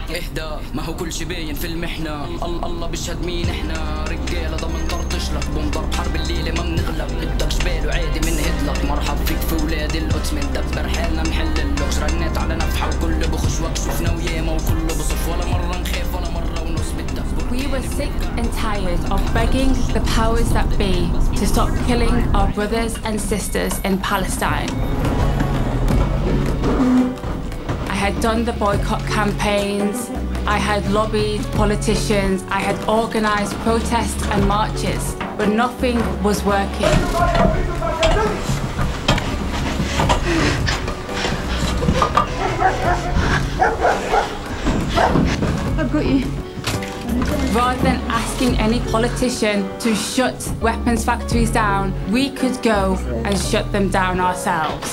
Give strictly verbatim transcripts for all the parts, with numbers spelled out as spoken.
اهدى ما هو كل شي باين في المحنة الله الله بيشهد مين احنا رجالة ضمن طرطش لك بنضرب حرب الليلة ما بنغلب بدك جبال وعادي من هدلك مرحب فيك في ولاد القدس مندبر حالنا نحل اللغز رنيت على نفحة وكل بخش وقت شوفنا وياما وكل بصف ولا مرة نخاف ولا مرة ونص بالدفع. We were sick and tired of begging the powers that be to stop killing our brothers and sisters in Palestine. I had done the boycott campaigns, I had lobbied politicians, I had organised protests and marches, but nothing was working. I've got you. Rather than asking any politician to shut weapons factories down, we could go and shut them down ourselves.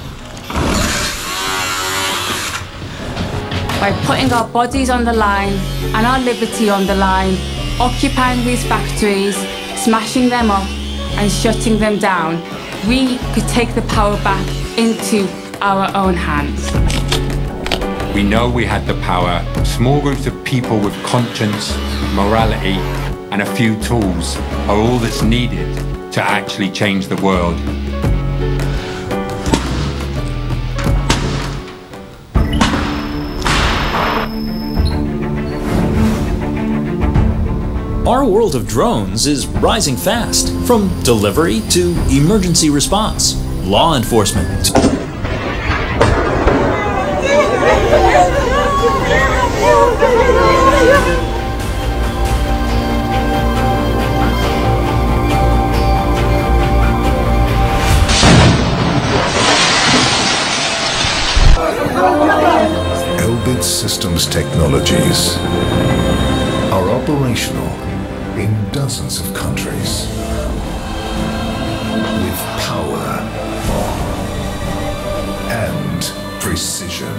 By putting our bodies on the line and our liberty on the line, occupying these factories, smashing them up and shutting them down, we could take the power back into our own hands. We know we had the power. Small groups of people with conscience, morality, and a few tools are all that's needed to actually change the world. Our world of drones is rising fast, from delivery to emergency response, law enforcement. Elbit Systems technologies are operational in dozens of countries with power and precision.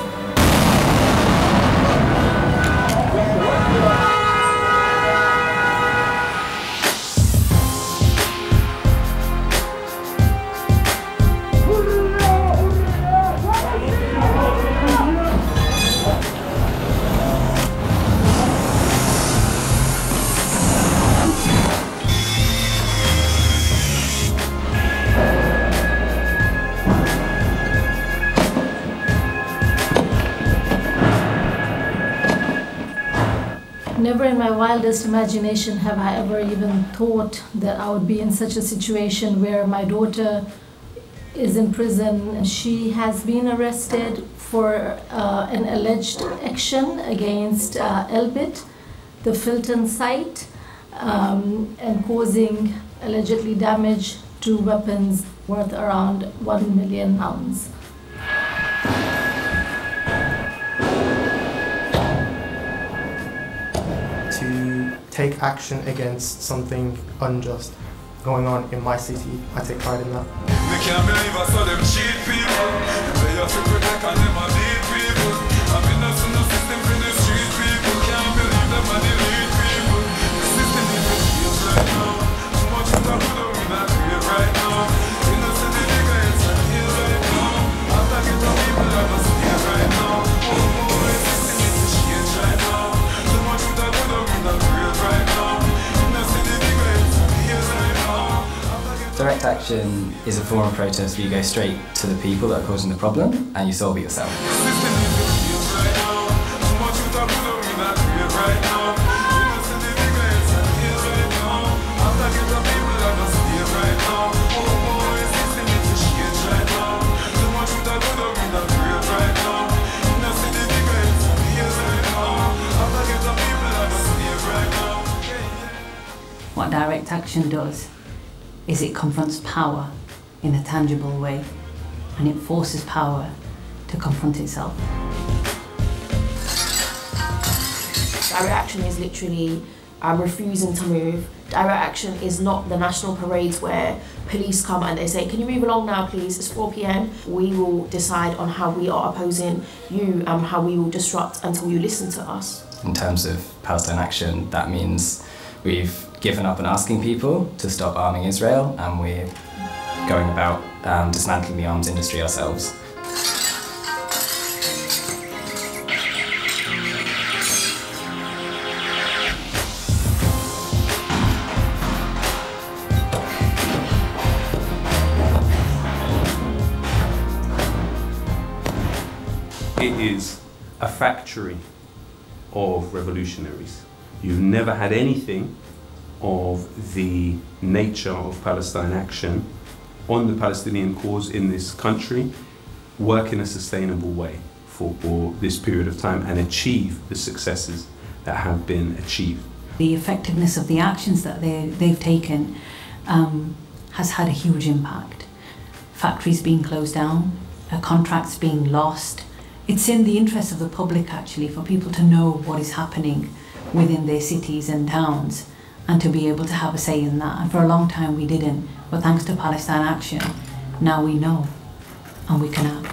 Never in my wildest imagination have I ever even thought that I would be in such a situation where my daughter is in prison. She has been arrested for uh, an alleged action against uh, Elbit, the Filton site, um, and causing allegedly damage to weapons worth around one million pounds. To take action against something unjust going on in my city. I take pride in that. We can't believe I saw them cheat people. They have to protect and them are lead people. I've been up in the system for the street people. Can't believe them are the lead people. The system is the shield right now. Too much is up with them in that grave right now. Innocent the nigga it's a hill right now. After get the people that are scared right now. Oh, oh, the system is the shield right now. Too much is up with them in that grave right now. Innocent the nigga it's a hill right now. Direct action is a form of protest where you go straight to the people that are causing the problem and you solve it yourself. What direct action does is it confronts power in a tangible way, and it forces power to confront itself. Direct action is literally um, refusing to move. Direct action is not the national parades where police come and they say, can you move along now please, it's four p m. We will decide on how we are opposing you and how we will disrupt until you listen to us. In terms of Palestine action, that means we've given up on asking people to stop arming Israel, and we're going about um, dismantling the arms industry ourselves. it is a factory of revolutionaries. You've never had anything of the nature of Palestine Action on the Palestinian cause in this country work in a sustainable way for, for this period of time and achieve the successes that have been achieved. The effectiveness of the actions that they, they've taken um, has had a huge impact. Factories being closed down, uh, contracts being lost. It's in the interest of the public actually for people to know what is happening within their cities and towns and to be able to have a say in that. And for a long time we didn't, but thanks to Palestine Action, now we know and we can act.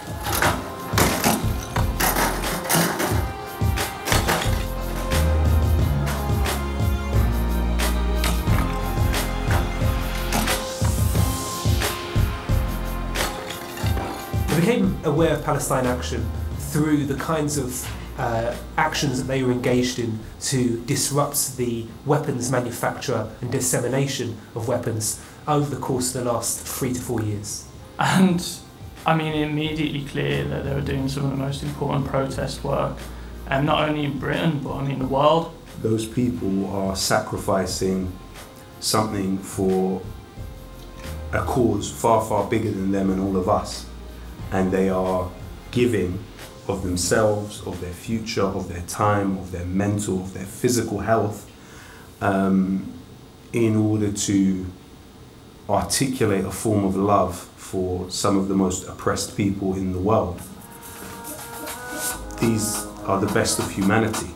I became aware of Palestine Action through the kinds of uh, actions that they were engaged in to disrupt the weapons manufacture and dissemination of weapons over the course of the last three to four years. And I mean, immediately clear that they were doing some of the most important protest work, and not only in Britain, but I mean the world. Those people are sacrificing something for a cause far, far bigger than them and all of us. And they are giving of themselves, of their future, of their time, of their mental, of their physical health, um, in order to articulate a form of love for some of the most oppressed people in the world. These are the best of humanity.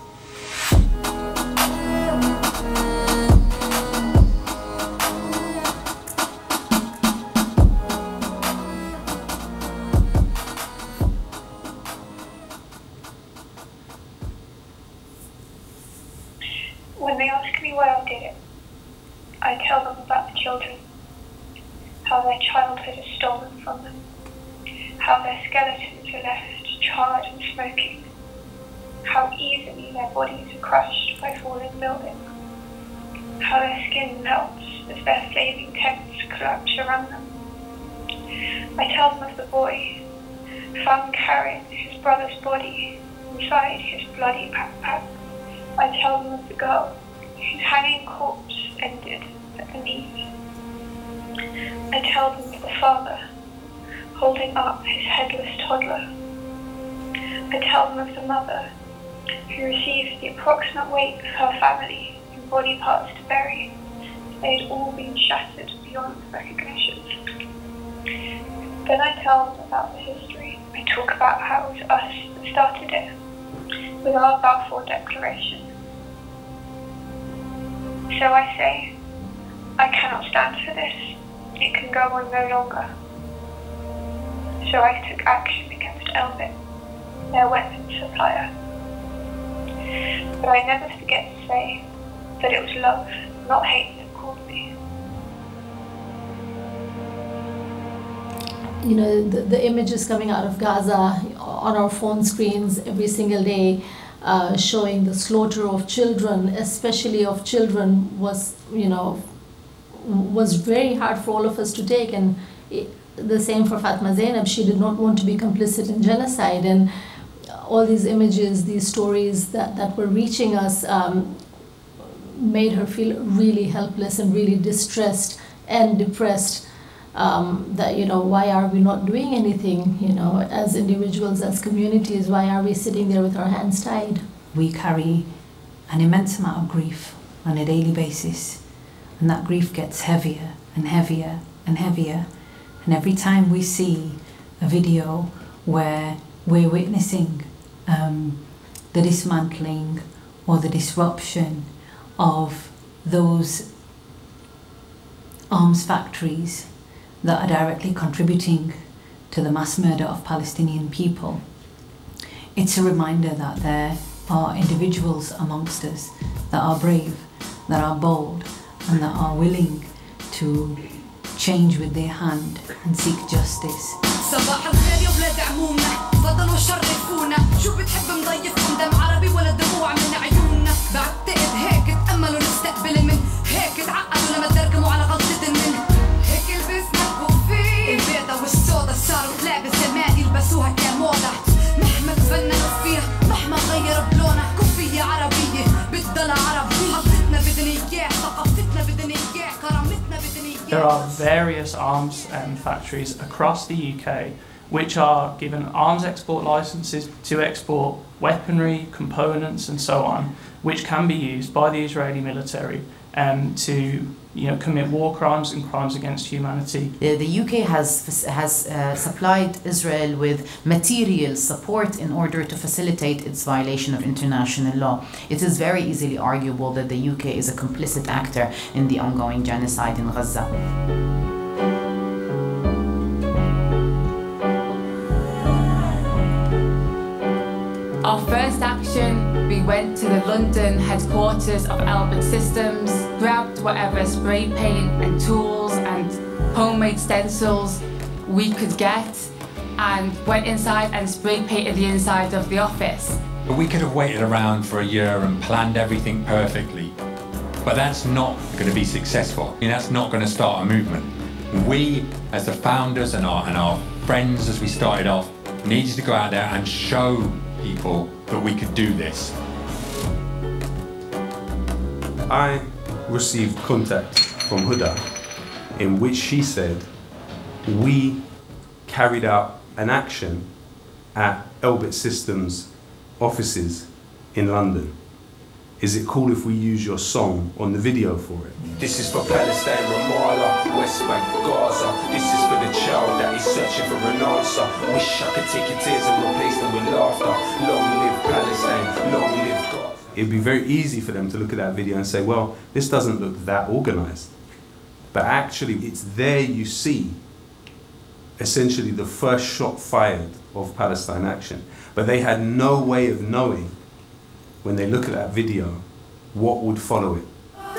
When they ask me why I did it, I tell them about the children, how their childhood is stolen from them, how their skeletons are left charred and smoking, how easily their bodies are crushed by falling buildings, how their skin melts as their flaming tents collapse around them. I tell them of the boy found carrying his brother's body inside his bloody backpack. I tell them of the girl whose hanging corpse ended at the knees. I tell them of the father holding up his headless toddler. I tell them of the mother who received the approximate weight of her family and body parts to bury. They had all been shattered beyond recognition. Then I tell them about the history. I talk about how it was us that started it, with our Balfour Declaration. So I say, I cannot stand for this. It can go on no longer. So I took action against Elbit, their weapons supplier. But I never forget to say that it was love, not hate, that called me. You know, the, the images coming out of Gaza on our phone screens every single day, uh, showing the slaughter of children, especially of children, was, you know, was very hard for all of us to take. And it, the same for Fatma Zainab. She did not want to be complicit in genocide. And all these images, these stories that, that were reaching us um, made her feel really helpless and really distressed and depressed. Um, that, you know, why are we not doing anything, you know, as individuals, as communities? Why are we sitting there with our hands tied? We carry an immense amount of grief on a daily basis, and that grief gets heavier and heavier and heavier. And every time we see a video where we're witnessing um, the dismantling or the disruption of those arms factories that are directly contributing to the mass murder of Palestinian people, it's a reminder that there are individuals amongst us that are brave, that are bold, and that are willing to change with their hand and seek justice. صباح الخير يا ولاد عمومنا، فضلوا شرفونا، شو بتحب نضيفكم دم عربي ولا دموع من عيوننا؟ بعتقد هيك تأملوا نستقبل من هيك تعقدوا لما تركموا على غلطة من هيك لبسنا كوفي البيضة والسودا صاروا لعبة زمان يلبسوها كموضة. are various arms um, factories across the U K which are given arms export licenses to export weaponry, components and so on, which can be used by the Israeli military um, to you know, commit war crimes and crimes against humanity. The, the U K has, has uh, supplied Israel with material support in order to facilitate its violation of international law. It is very easily arguable that the U K is a complicit actor in the ongoing genocide in Gaza. Our first action, we went to the London headquarters of Elbit Systems, grabbed whatever spray paint and tools and homemade stencils we could get, and went inside and spray painted the inside of the office. We could have waited around for a year and planned everything perfectly, but that's not going to be successful. I mean, that's not going to start a movement. We, as the founders and our, and our friends as we started off, needed to go out there and show people that we could do this. I received contact from Huda in which she said we carried out an action at Elbit Systems offices in London. Is it cool if we use your song on the video for it? This is for Palestine, Ramallah, West Bank, Gaza. This is for the child that is searching for an answer. Wish I could take your tears and replace them with laughter. Long live Palestine, long live Gaza. It'd be very easy for them to look at that video and say, well, this doesn't look that organized. But actually, it's there you see essentially the first shot fired of Palestine Action. But they had no way of knowing when they look at that video what would follow it.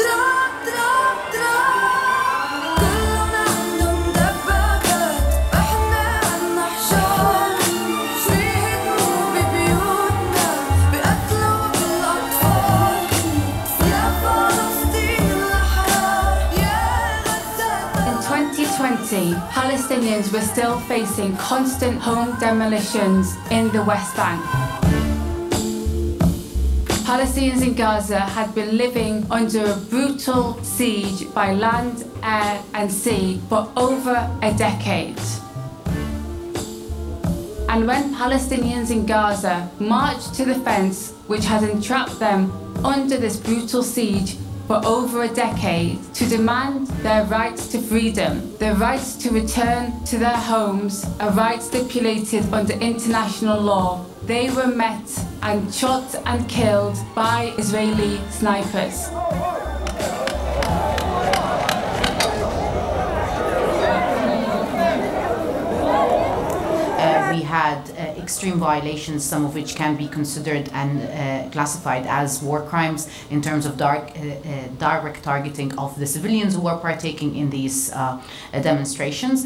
Palestinians were still facing constant home demolitions in the West Bank. Palestinians in Gaza had been living under a brutal siege by land, air and sea for over a decade. And when Palestinians in Gaza marched to the fence which had entrapped them under this brutal siege for over a decade to demand their rights to freedom, their rights to return to their homes, a right stipulated under international law, they were met and shot and killed by Israeli snipers. Uh, we had uh, extreme violations, some of which can be considered and uh, classified as war crimes in terms of dark, uh, uh, direct targeting of the civilians who were partaking in these uh, uh, demonstrations.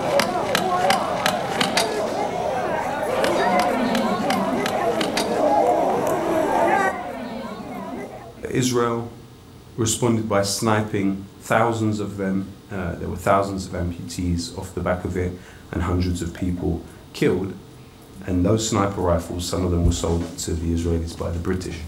Israel responded by sniping thousands of them. Uh, there were thousands of amputees off the back of it and hundreds of people killed. And those sniper rifles, some of them were sold to the Israelis by the British.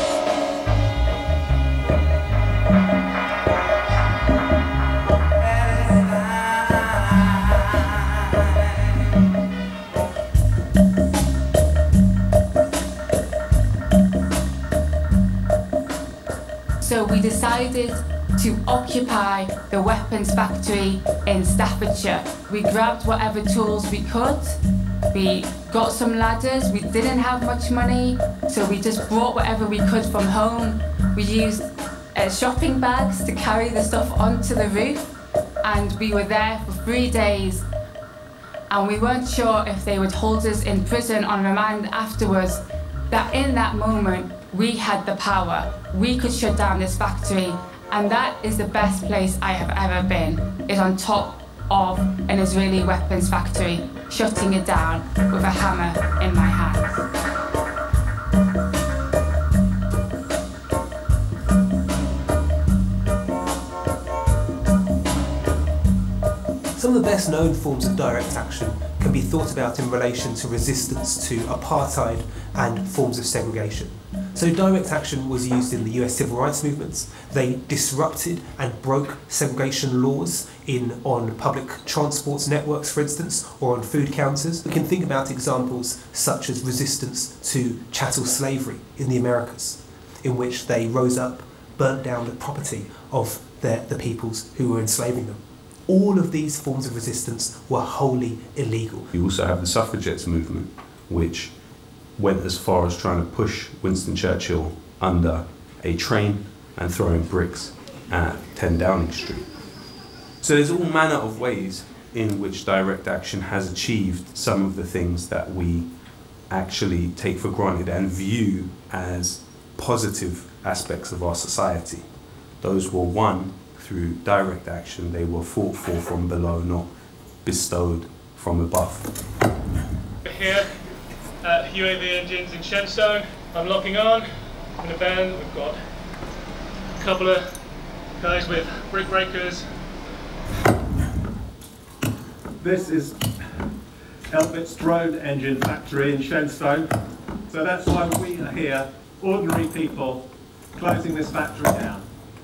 So we decided to occupy the weapons factory in Staffordshire. We grabbed whatever tools we could. We got some ladders. We didn't have much money, so we just brought whatever we could from home. We used uh, shopping bags to carry the stuff onto the roof, and we were there for three days. And we weren't sure if they would hold us in prison on remand afterwards. That in that moment, we had the power. We could shut down this factory, and that is the best place I have ever been, is on top of an Israeli weapons factory, shutting it down with a hammer in my hand. Some of the best known forms of direct action can be thought about in relation to resistance to apartheid and forms of segregation. So direct action was used in the U S civil rights movements. They disrupted and broke segregation laws in on public transport networks, for instance, or on food counters. We can think about examples such as resistance to chattel slavery in the Americas, in which they rose up, burnt down the property of their, the peoples who were enslaving them. All of these forms of resistance were wholly illegal. You also have the suffragettes movement, which went as far as trying to push Winston Churchill under a train and throwing bricks at ten Downing Street. So there's all manner of ways in which direct action has achieved some of the things that we actually take for granted and view as positive aspects of our society. Those were won through direct action. They were fought for from below, not bestowed from above. Here at U A V Engines in Shenstone, I'm locking on. In the van, we've got a couple of guys with brick breakers. This is Elbit's drone engine factory in Shenstone. So that's why we are here, ordinary people, closing this factory down.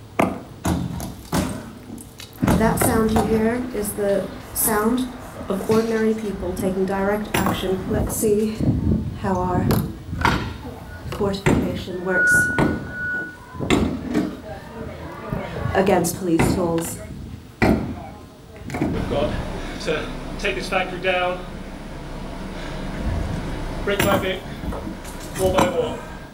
That sound you hear is the sound of ordinary people taking direct action. Let's see how our fortification works against police tools. We've got to take this factory down, brick by brick, wall by wall.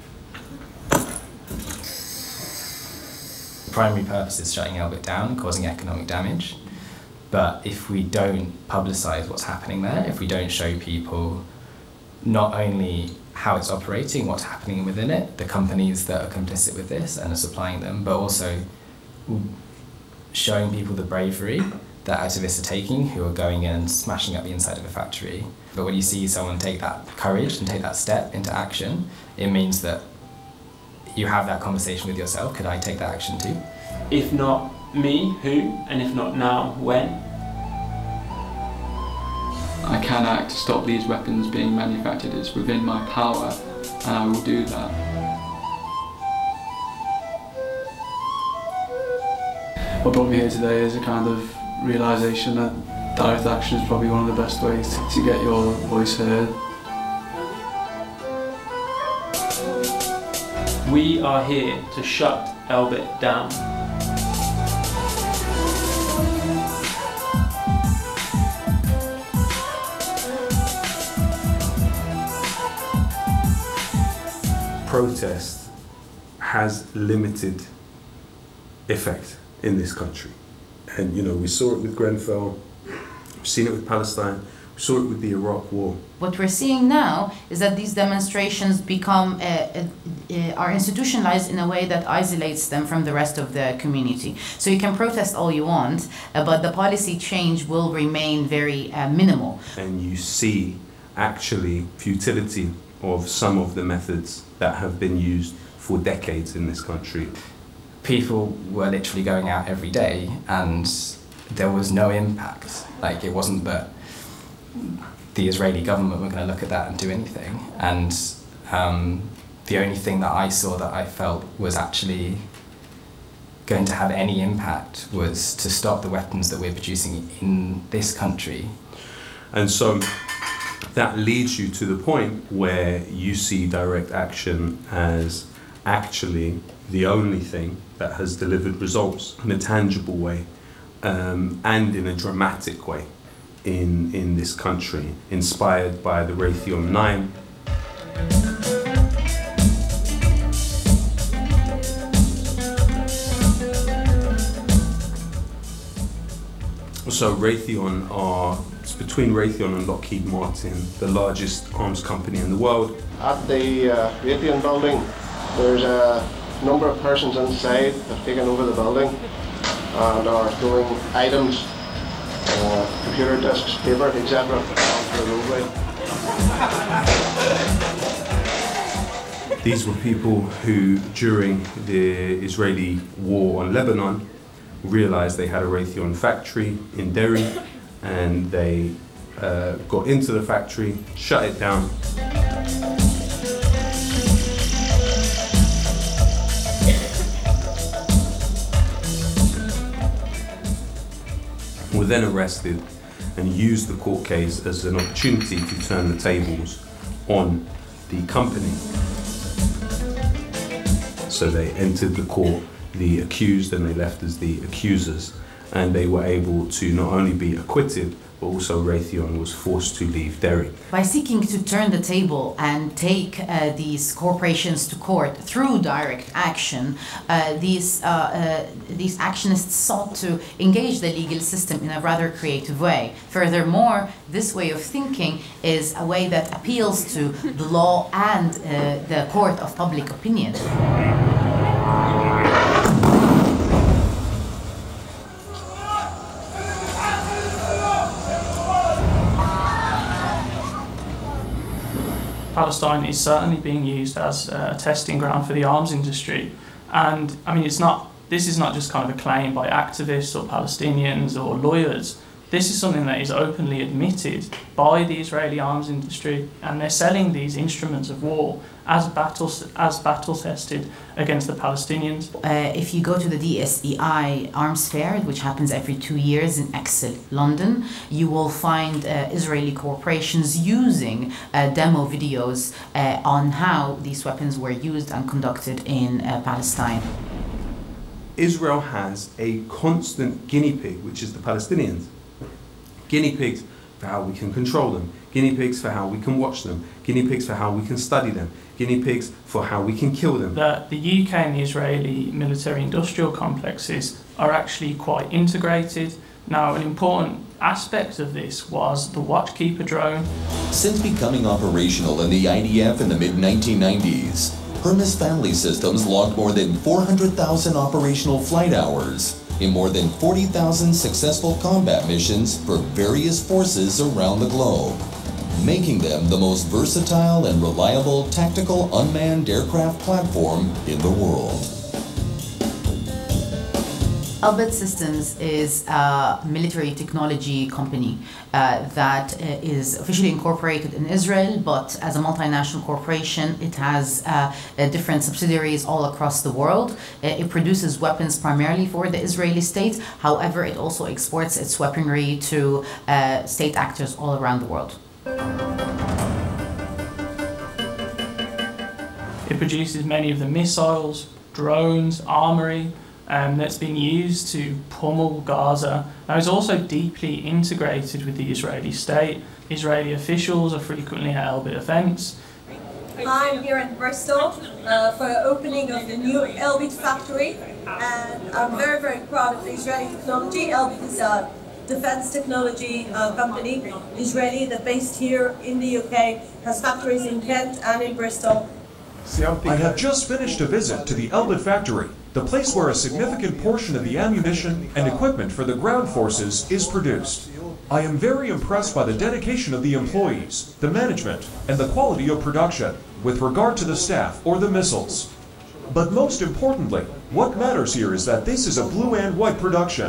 The primary purpose is shutting Elbit down, causing economic damage. But if we don't publicise what's happening there, if we don't show people not only how it's operating, what's happening within it, the companies that are complicit with this and are supplying them, but also showing people the bravery that activists are taking who are going in and smashing up the inside of a factory. But when you see someone take that courage and take that step into action, it means that you have that conversation with yourself. Could I take that action too? If not me, who? And if not now, when? I can act to stop these weapons being manufactured. It's within my power, and I will do that. What brought me here today is a kind of realisation that direct action is probably one of the best ways to get your voice heard. We are here to shut Elbit down. Protest has limited effect in this country. And you know, we saw it with Grenfell, we've seen it with Palestine, we saw it with the Iraq War. What we're seeing now is that these demonstrations become, uh, uh, uh, are institutionalized in a way that isolates them from the rest of the community. So you can protest all you want, uh, but the policy change will remain very uh, minimal. And you see actually futility of some of the methods that have been used for decades in this country. People were literally going out every day and there was no impact. Like, it wasn't that the Israeli government were going to look at that and do anything. And um, the only thing that I saw that I felt was actually going to have any impact was to stop the weapons that we're producing in this country. And so that leads you to the point where you see direct action as actually the only thing that has delivered results in a tangible way um, and in a dramatic way in, in this country, inspired by the Raytheon nine. So Raytheon are, it's between Raytheon and Lockheed Martin, the largest arms company in the world. At the uh, Raytheon building, there's a number of persons inside that have taken over the building and are throwing items, uh, computer disks, paper, et cetera, onto the roadway. These were people who, during the Israeli war on Lebanon, realized they had a Raytheon factory in Derry, and they uh, got into the factory, shut it down. were then arrested and used the court case as an opportunity to turn the tables on the company. So they entered the court, the accused, and they left as the accusers, and they were able to not only be acquitted, but also Raytheon was forced to leave Derry. By seeking to turn the table and take uh, these corporations to court through direct action, uh, these, uh, uh, these actionists sought to engage the legal system in a rather creative way. Furthermore, this way of thinking is a way that appeals to the law and uh, the court of public opinion. Palestine is certainly being used as a testing ground for the arms industry. And I mean, it's not, this is not just kind of a claim by activists or Palestinians or lawyers. This is something that is openly admitted by the Israeli arms industry, and they're selling these instruments of war as battle, as battle tested against the Palestinians. Uh, if you go to the D S E I Arms Fair, which happens every two years in Excel, London, you will find uh, Israeli corporations using uh, demo videos uh, on how these weapons were used and conducted in uh, Palestine. Israel has a constant guinea pig, which is the Palestinians. Guinea pigs for how we can control them, guinea pigs for how we can watch them, guinea pigs for how we can study them, guinea pigs for how we can kill them. The, the U K and the Israeli military-industrial complexes are actually quite integrated. Now, an important aspect of this was the Watchkeeper drone. Since becoming operational in the I D F in the mid nineteen nineties, Hermes Family Systems logged more than four hundred thousand operational flight hours in more than forty thousand successful combat missions for various forces around the globe, making them the most versatile and reliable tactical unmanned aircraft platform in the world. Elbit Systems is a military technology company uh, that uh, is officially incorporated in Israel, but as a multinational corporation, it has uh, uh, different subsidiaries all across the world. Uh, it produces weapons primarily for the Israeli state. However, it also exports its weaponry to uh, state actors all around the world. It produces many of the missiles, drones, armory, Um, that's been used to pummel Gaza. Now, it's also deeply integrated with the Israeli state. Israeli officials are frequently at Elbit events. I'm here in Bristol uh, for the opening of the new Elbit factory, and I'm very, very proud of the Israeli technology. Elbit is a defense technology uh, company, Israeli, that based here in the U K, has factories in Kent and in Bristol. I have just finished a visit to the Elbit factory, the place where a significant portion of the ammunition and equipment for the ground forces is produced. I am very impressed by the dedication of the employees, the management, and the quality of production with regard to the staff or the missiles. But most importantly, what matters here is that this is a blue and white production.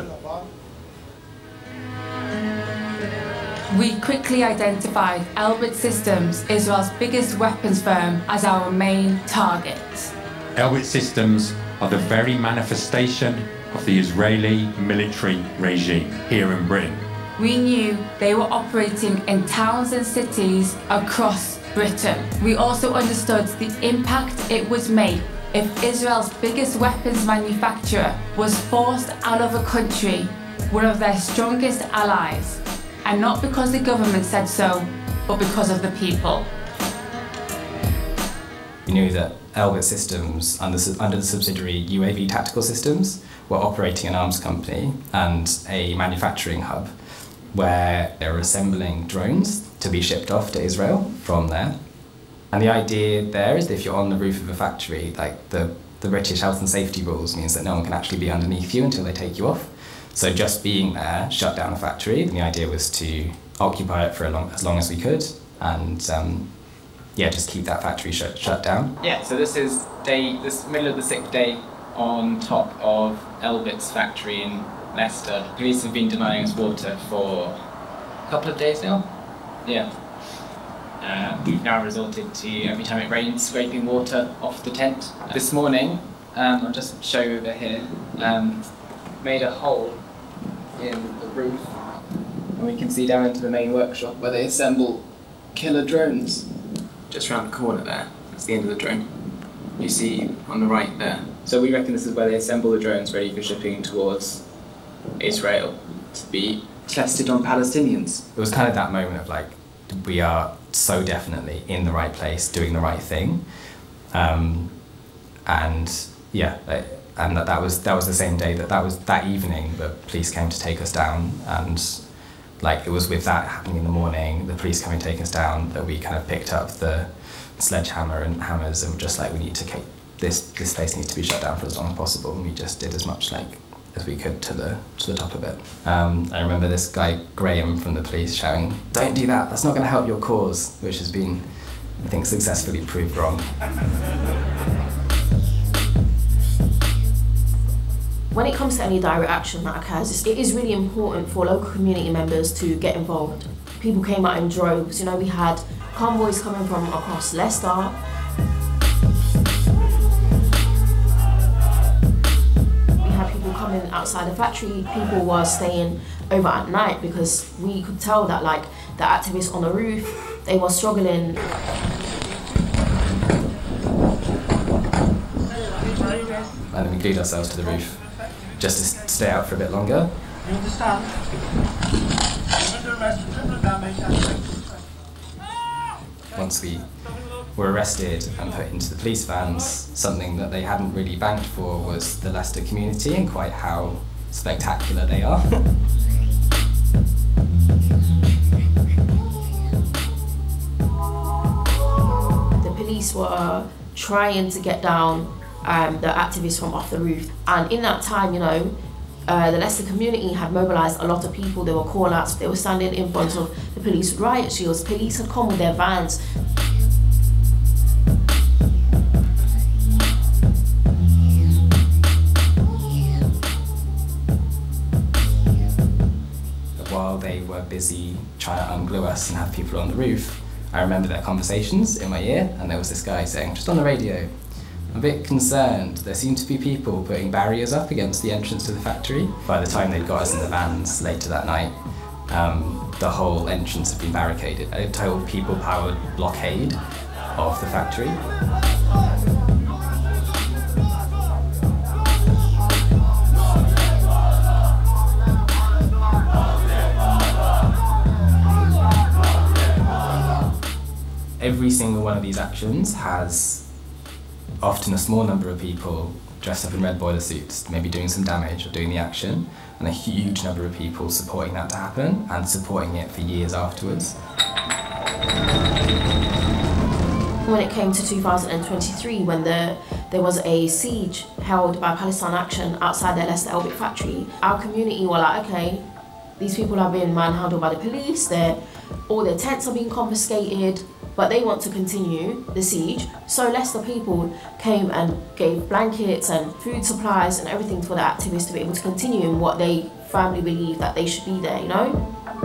We quickly identified Elbit Systems, Israel's biggest weapons firm, as our main target. Elbit Systems are the very manifestation of the Israeli military regime here in Britain. We knew they were operating in towns and cities across Britain. We also understood the impact it would make if Israel's biggest weapons manufacturer was forced out of a country, one of their strongest allies, and not because the government said so, but because of the people. We knew that Elbit Systems, under, under the subsidiary U A V Tactical Systems, were operating an arms company and a manufacturing hub where they were assembling drones to be shipped off to Israel from there. And the idea there is that if you're on the roof of a factory, like the, the British health and safety rules means that no one can actually be underneath you until they take you off. So just being there shut down a factory, and the idea was to occupy it for a long, as long as we could, and um, yeah, just keep that factory shut, shut down. Yeah, so this is day, this middle of the sixth day on top of Elbit's factory in Leicester. Police have been denying us water for a couple of days now. Yeah. Uh, we've now resorted to, every time it rains, scraping water off the tent. This morning, um, I'll just show you over here, um, made a hole in the roof, and we can see down into the main workshop where they assemble killer drones. Just around the corner there, that's the end of the drone. You see on the right there. So we reckon this is where they assemble the drones ready for shipping towards Israel to be tested on Palestinians. It was kind of that moment of like, we are so definitely in the right place, doing the right thing. Um, and yeah, like, and that, that was that was the same day that that was that evening that police came to take us down, and like it was with that happening in the morning, the police coming to take us down, that we kind of picked up the sledgehammer and hammers and were just like, we need to keep this this place needs to be shut down for as long as possible, and we just did as much like as we could to the to the top of it. Um, I remember this guy Graham from the police shouting, "Don't do that, that's not going to help your cause," which has been, I think, successfully proved wrong. When it comes to any direct action that occurs, it is really important for local community members to get involved. People came out in droves. You know, we had convoys coming from across Leicester. We had people coming outside the factory. People were staying over at night because we could tell that, like, the activists on the roof, they were struggling. And then we glued ourselves to the roof just to stay out for a bit longer. You understand? Once we were arrested and put into the police vans, something that they hadn't really banked for was the Leicester community and quite how spectacular they are. The police were trying to get down Um, the activists from off the roof, and in that time, you know, uh, the Leicester community had mobilised a lot of people. There were call-outs, they were standing in front of the police riot shields. Police had come with their vans. While they were busy trying to unglue us and have people on the roof, I remember their conversations in my ear, and there was this guy saying, just on the radio, "I'm a bit concerned. There seem to be people putting barriers up against the entrance to the factory." By the time they'd got us in the vans later that night, um, the whole entrance had been barricaded. A total people-powered blockade of the factory. Every single one of these actions has often a small number of people dressed up in red boiler suits, maybe doing some damage or doing the action, and a huge number of people supporting that to happen and supporting it for years afterwards. When it came to two thousand twenty-three, when the, there was a siege held by Palestine Action outside their Leicester Elbit factory, our community were like, okay, these people are being manhandled by the police, they're, all their tents are being confiscated, but they want to continue the siege. So Leicester people came and gave blankets and food supplies and everything for the activists to be able to continue in what they firmly believe that they should be there, you know?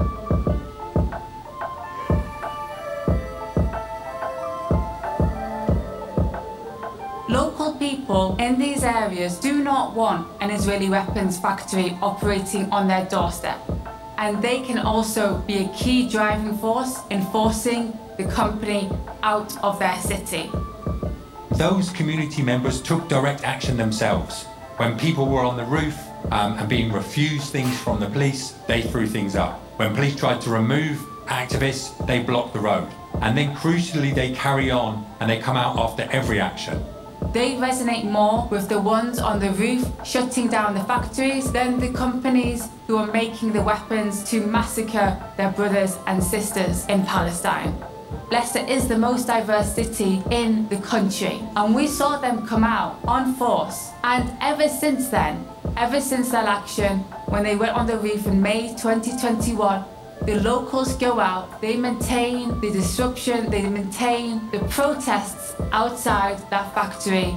Local people in these areas do not want an Israeli weapons factory operating on their doorstep. And they can also be a key driving force in forcing the company out of their city. Those community members took direct action themselves. When people were on the roof um, and being refused things from the police, they threw things up. When police tried to remove activists, they blocked the road. And then crucially, they carry on and they come out after every action. They resonate more with the ones on the roof shutting down the factories than the companies who are making the weapons to massacre their brothers and sisters in Palestine. Leicester is the most diverse city in the country, and we saw them come out on force. And ever since then, ever since that action, when they went on the roof in May twenty twenty-one, the locals go out, they maintain the disruption, they maintain the protests outside that factory.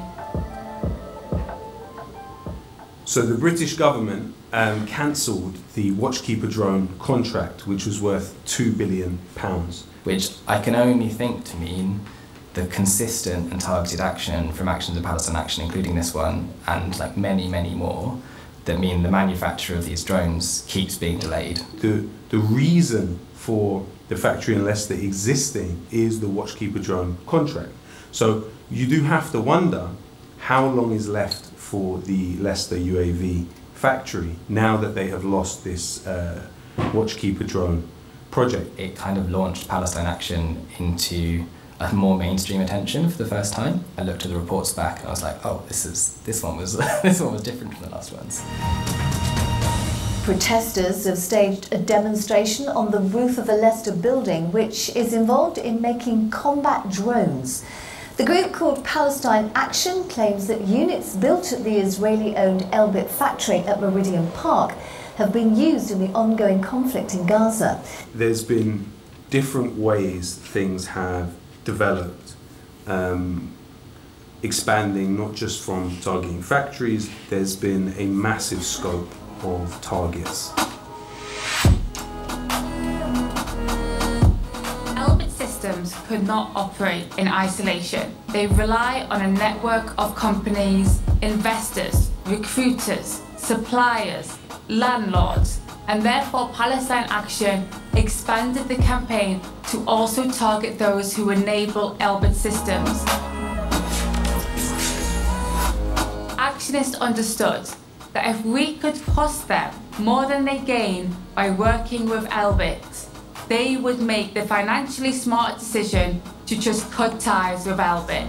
So the British government um, cancelled the Watchkeeper drone contract, which was worth two billion pounds. Which I can only think to mean the consistent and targeted action from Actions of Palestine Action, including this one, and like many, many more, that mean the manufacture of these drones keeps being delayed. The, the reason for the factory in Leicester existing is the Watchkeeper drone contract. So you do have to wonder how long is left for the Leicester U A V factory now that they have lost this uh, Watchkeeper drone project. It kind of launched Palestine Action into a more mainstream attention for the first time. I looked at the reports back and I was like, oh, this is this one was this one was different from the last ones. Protesters have staged a demonstration on the roof of a Leicester building which is involved in making combat drones. The group called Palestine Action claims that units built at the Israeli-owned Elbit factory at Meridian Park have been used in the ongoing conflict in Gaza. There's been different ways things have developed, um, expanding not just from targeting factories, there's been a massive scope of targets. Elbit Systems could not operate in isolation. They rely on a network of companies, investors, recruiters, suppliers, landlords, and therefore Palestine Action expanded the campaign to also target those who enable Elbit Systems. Actionists understood that if we could cost them more than they gain by working with Elbit, they would make the financially smart decision to just cut ties with Elbit.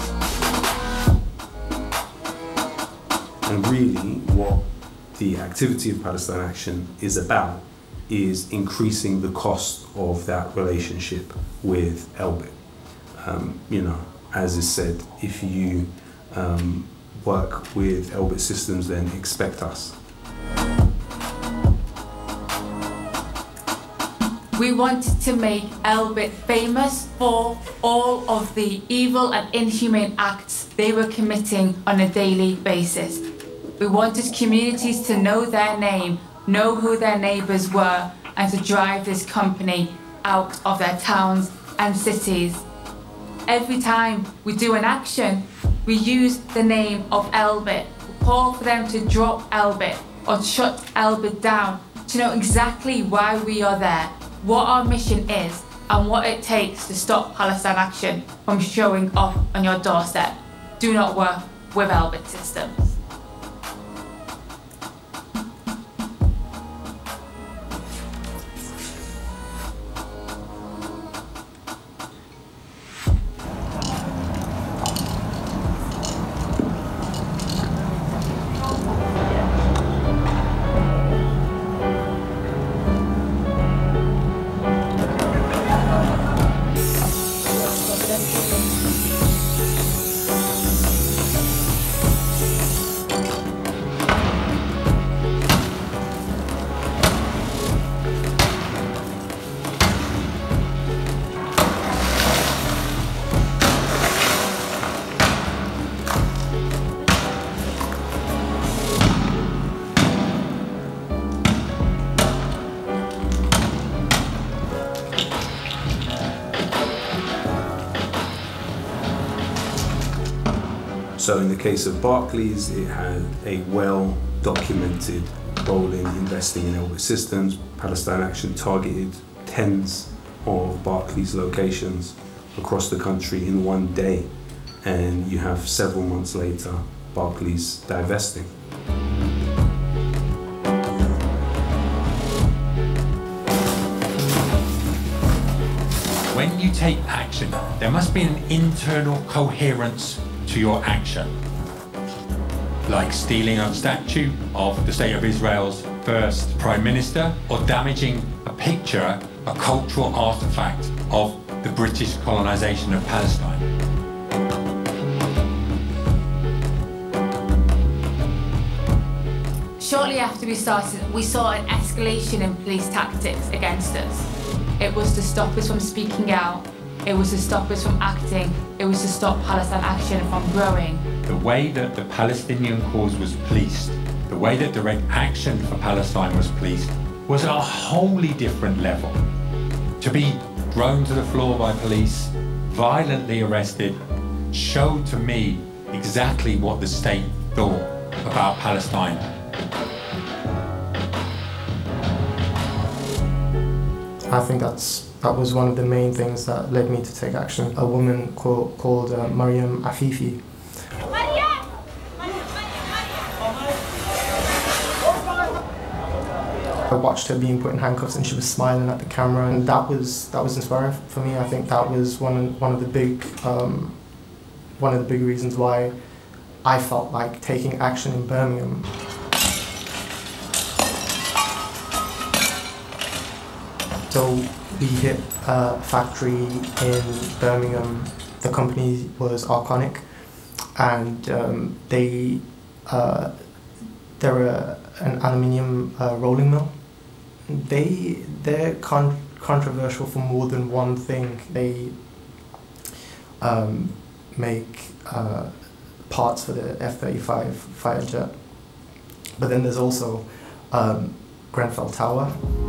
And really what the activity of Palestine Action is about is increasing the cost of that relationship with Elbit. Um, you know, as is said, if you um, work with Elbit Systems, then expect us. We wanted to make Elbit famous for all of the evil and inhumane acts they were committing on a daily basis. We wanted communities to know their name, know who their neighbours were, and to drive this company out of their towns and cities. Every time we do an action, we use the name of Elbit. We call for them to drop Elbit or shut Elbit down, to know exactly why we are there, what our mission is, and what it takes to stop Palestine Action from showing up on your doorstep. Do not work with Elbit Systems. So in the case of Barclays, it had a well-documented role in investing in Elbit Systems. Palestine Action targeted tens of Barclays locations across the country in one day, and you have several months later Barclays divesting. When you take action, there must be an internal coherence to your action. Like stealing a statue of the State of Israel's first Prime Minister, or damaging a picture, a cultural artifact of the British colonisation of Palestine. Shortly after we started, we saw an escalation in police tactics against us. It was to stop us from speaking out. It was to stop us from acting. It was to stop Palestine Action from growing. The way that the Palestinian cause was policed, the way that direct action for Palestine was policed, was at a wholly different level. To be thrown to the floor by police, violently arrested, showed to me exactly what the state thought about Palestine. I think that's that was one of the main things that led me to take action. A woman called, called uh, Mariam Afifi. I watched her being put in handcuffs and she was smiling at the camera, and that was that was inspiring for me. I think that was one one of the big um, one of the big reasons why I felt like taking action in Birmingham. So we hit a factory in Birmingham. The company was Arconic, and um, they uh, they're a, an aluminium uh, rolling mill. They they're con- controversial for more than one thing. They um, make uh, parts for the F thirty-five fighter jet, but then there's also um, Grenfell Tower.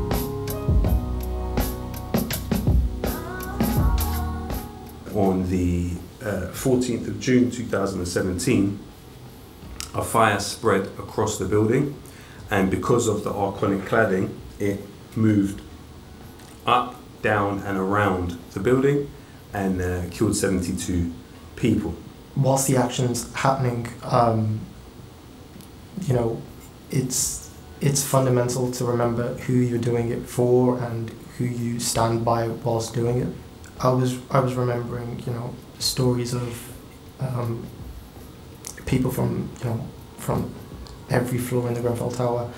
On the uh, fourteenth of June two thousand seventeen, a fire spread across the building, and because of the Arconic cladding, it moved up, down and around the building and uh, killed seventy-two people. Whilst the action's happening, um, you know, it's it's fundamental to remember who you're doing it for and who you stand by whilst doing it. I was I was remembering, you know, stories of um, people from you know from every floor in the Grenfell Tower.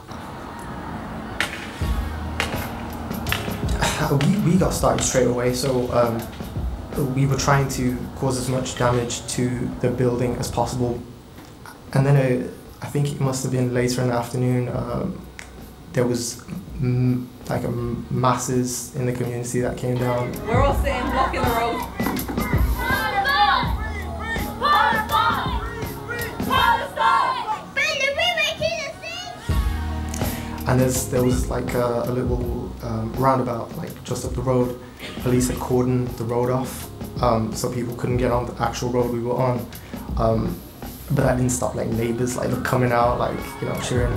We we got started straight away, so um, we were trying to cause as much damage to the building as possible, and then uh, I think it must have been later in the afternoon. Um, there was m- like a m- masses in the community that came down. We're all sitting blocking the road. And there's there was like a, a little um, roundabout like just up the road. Police had cordoned the road off, um, so people couldn't get on the actual road we were on. Um, but that didn't stop like neighbours like coming out, like you know cheering.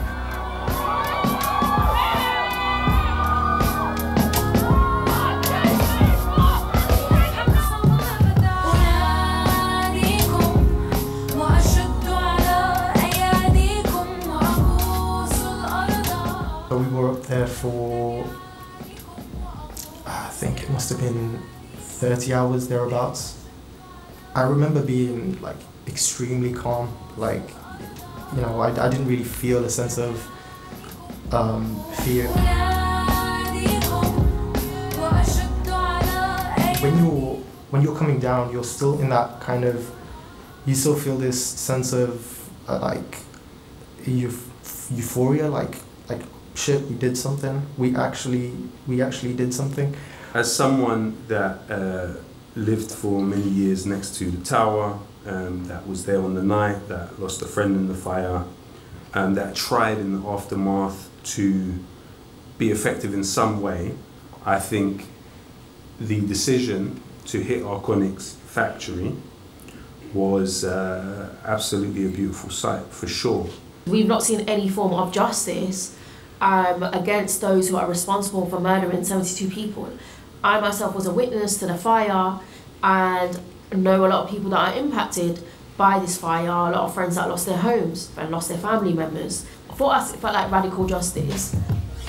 So we were up there for, I think it must have been thirty hours thereabouts. I remember being like extremely calm, like, you know, I, I didn't really feel a sense of um, fear. When you're, when you're coming down, you're still in that kind of, you still feel this sense of uh, like euph- euphoria, like, like shit, we did something. We actually, we actually did something. As someone that uh, lived for many years next to the tower, um, that was there on the night, that lost a friend in the fire, um, that tried in the aftermath to be effective in some way, I think the decision to hit Arconic's factory was uh, absolutely a beautiful sight, for sure. We've not seen any form of justice um, against those who are responsible for murdering seventy-two people. I myself was a witness to the fire and know a lot of people that are impacted by this fire, a lot of friends that lost their homes and lost their family members. For us, it felt like radical justice.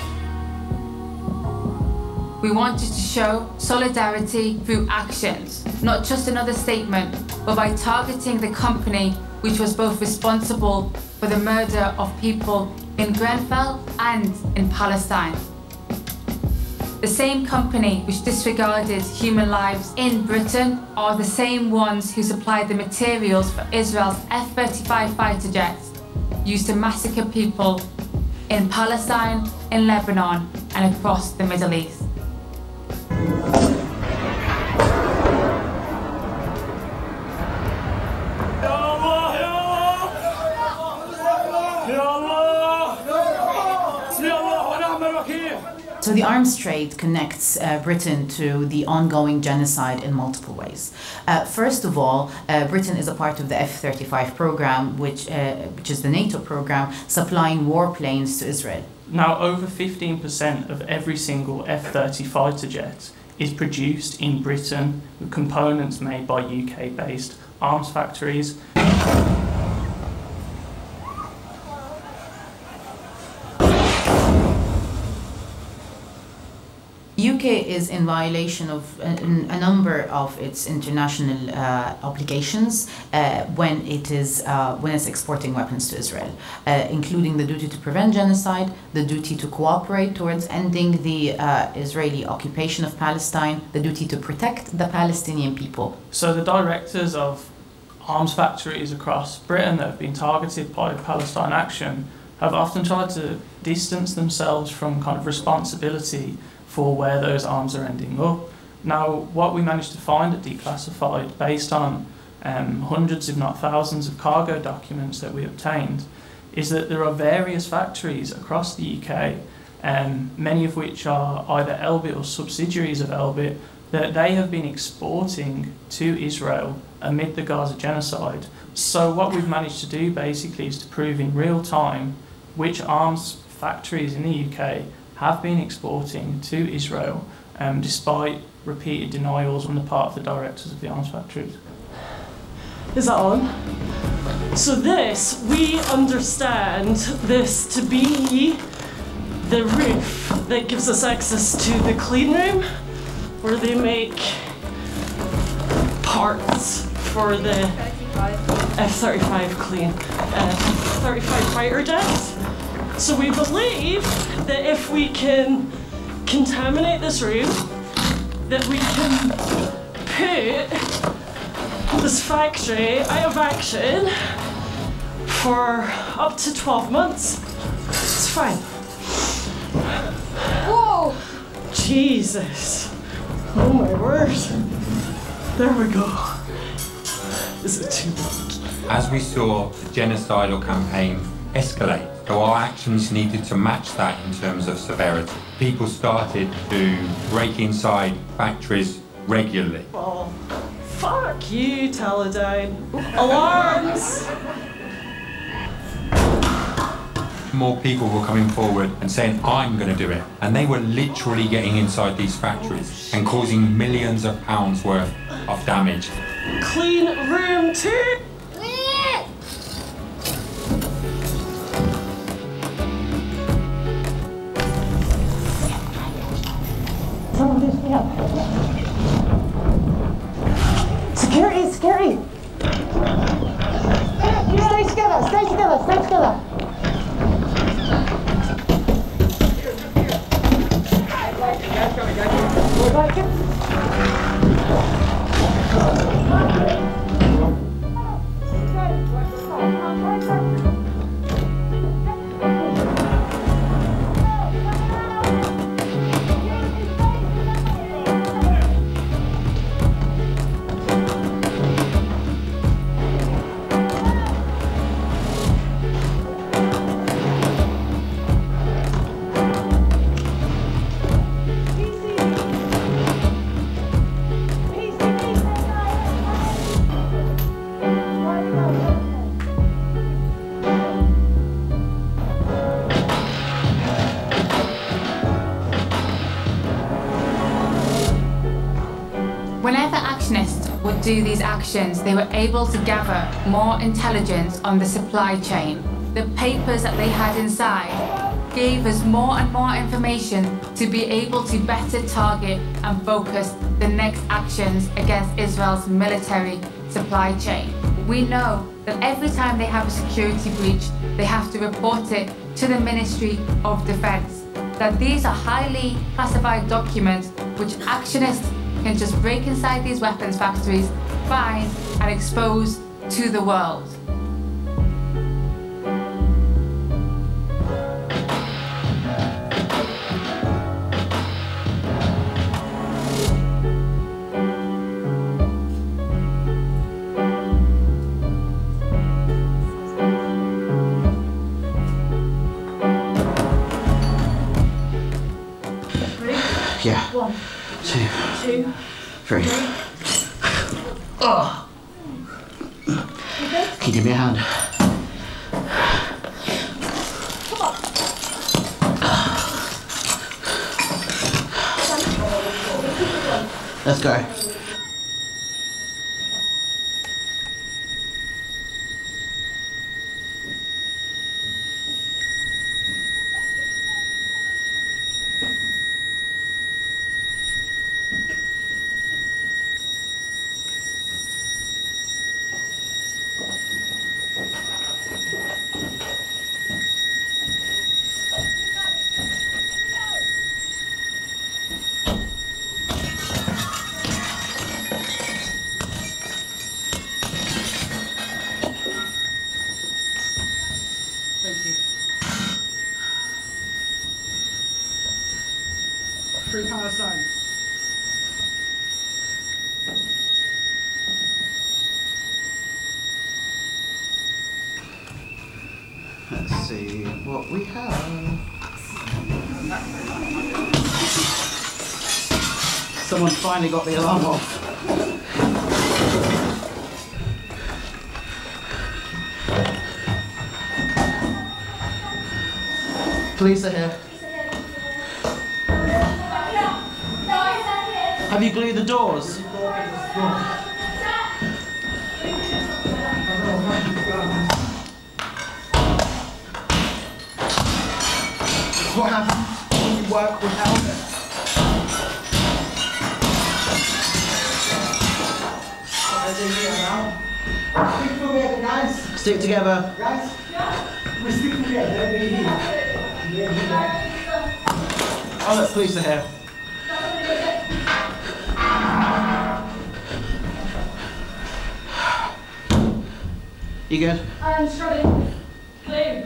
We wanted to show solidarity through actions, not just another statement, but by targeting the company which was both responsible for the murder of people in Grenfell and in Palestine. The same company which disregarded human lives in Britain are the same ones who supplied the materials for Israel's F thirty-five fighter jets used to massacre people in Palestine, in Lebanon, and across the Middle East. So the arms trade connects uh, Britain to the ongoing genocide in multiple ways. Uh, first of all, uh, Britain is a part of the F thirty-five program, which, uh, which is the NATO program, supplying warplanes to Israel. Now, over fifteen percent of every single F thirty fighter jet is produced in Britain with components made by U K-based arms factories. U K is in violation of a, a number of its international uh, obligations uh, when it is uh, when it's exporting weapons to Israel, uh, including the duty to prevent genocide, the duty to cooperate towards ending the uh, Israeli occupation of Palestine, the duty to protect the Palestinian people. So the directors of arms factories across Britain that have been targeted by Palestine Action have often tried to distance themselves from kind of responsibility for where those arms are ending up. Now, what we managed to find at Declassified, based on um, hundreds, if not thousands, of cargo documents that we obtained, is that there are various factories across the U K, um, many of which are either Elbit or subsidiaries of Elbit, that they have been exporting to Israel amid the Gaza genocide. So what we've managed to do basically is to prove in real time which arms factories in the U K have been exporting to Israel, um, despite repeated denials on the part of the directors of the arms factories. Is that on? So this, we understand this to be the roof that gives us access to the clean room, where they make parts for the F thirty-five clean, uh, F thirty-five fighter jets. So we believe that if we can contaminate this room, that we can put this factory out of action for up to twelve months. It's fine. Whoa! Jesus. Oh my word. There we go. This is too much. As we saw the genocidal campaign escalate, so our actions needed to match that in terms of severity. People started to break inside factories regularly. Oh, fuck you, Teledyne. Alarms! More people were coming forward and saying, I'm going to do it. And they were literally getting inside these factories and causing millions of pounds worth of damage. Clean room two. Someone lift me up. Security, security. Stay together, stay together, stay together. Whenever actionists would do these actions, they were able to gather more intelligence on the supply chain. The papers that they had inside gave us more and more information to be able to better target and focus the next actions against Israel's military supply chain. We know that every time they have a security breach, they have to report it to the Ministry of Defense. That these are highly classified documents which actionists can just break inside these weapons factories, find and expose to the world. Yeah. One, Two. two, Three. Oh. Can you give me a hand? Come on. Let's go. Free Palestine. Let's see what we have. Someone finally got the alarm off. Police are here. Have you glued the doors? What happens when you work without it? Stick together, guys. Stick together. Guys, we stick together. Oh, look, police are here. You good? I'm struggling. Clean.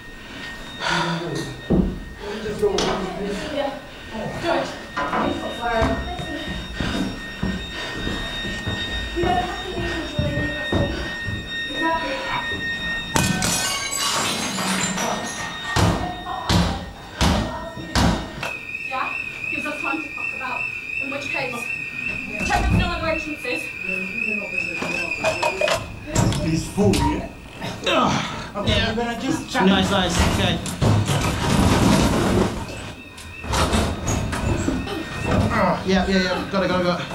Just go. Yeah. George, you've got fire. You don't have to leave until they leave us. Exactly. Yeah? Gives us time to talk about in which case. Check if no other entrances. He's full, yeah? Okay, yeah. We're gonna just chat. Nice, nice, okay. Yeah, yeah, yeah, got it, got it, got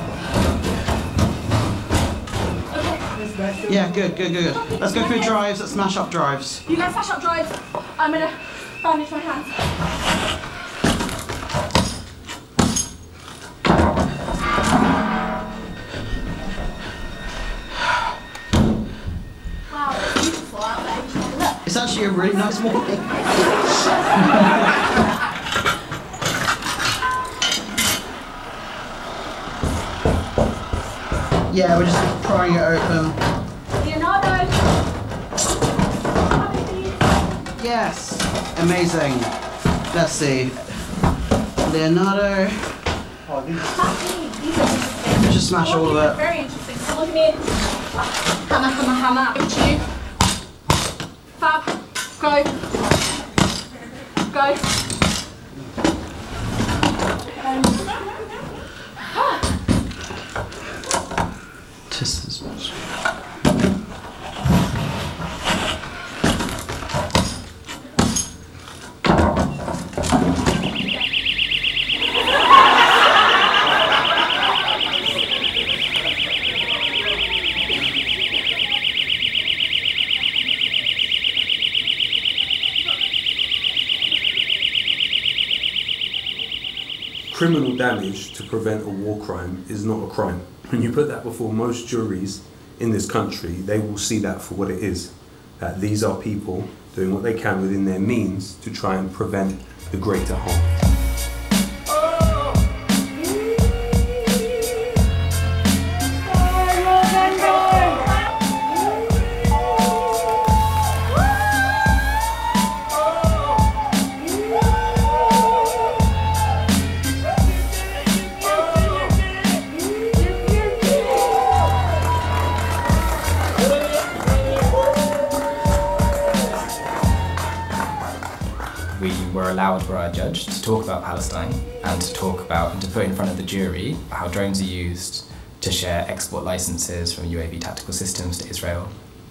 it. Yeah, good, good, good, good. Let's go through drives, let's smash up drives. You guys smash up drives. I'm gonna bandage my hands. Wow, it's beautiful out there. Look. It's actually a really nice morning. Yeah, we're just prying it open. Leonardo! Yes! Amazing. Let's see. Leonardo. Let's just smash all of it. Very interesting. So look at me. Hammer, hammer, hammer. Over to you. Fab. Go. Go. Um, ah. Just as much. Criminal damage to prevent a war crime is not a crime. When you put that before most juries in this country, they will see that for what it is. That these are people doing what they can within their means to try and prevent the greater harm. Allowed by our judge to talk about Palestine and to talk about and to put in front of the jury how drones are used to share export licenses from U A V tactical systems to Israel.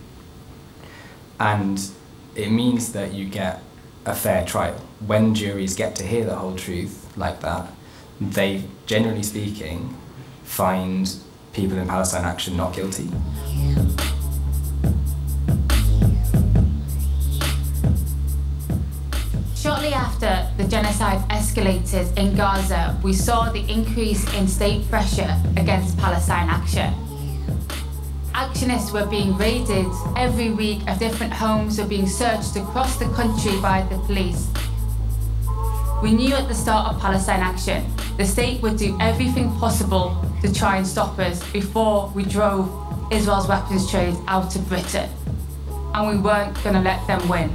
And it means that you get a fair trial. When juries get to hear the whole truth like that, they, generally speaking, find people in Palestine Action not guilty. Shortly after the genocide escalated in Gaza, we saw the increase in state pressure against Palestine Action. Actionists were being raided every week, and different homes were being searched across the country by the police. We knew at the start of Palestine Action, the state would do everything possible to try and stop us before we drove Israel's weapons trade out of Britain. And we weren't going to let them win.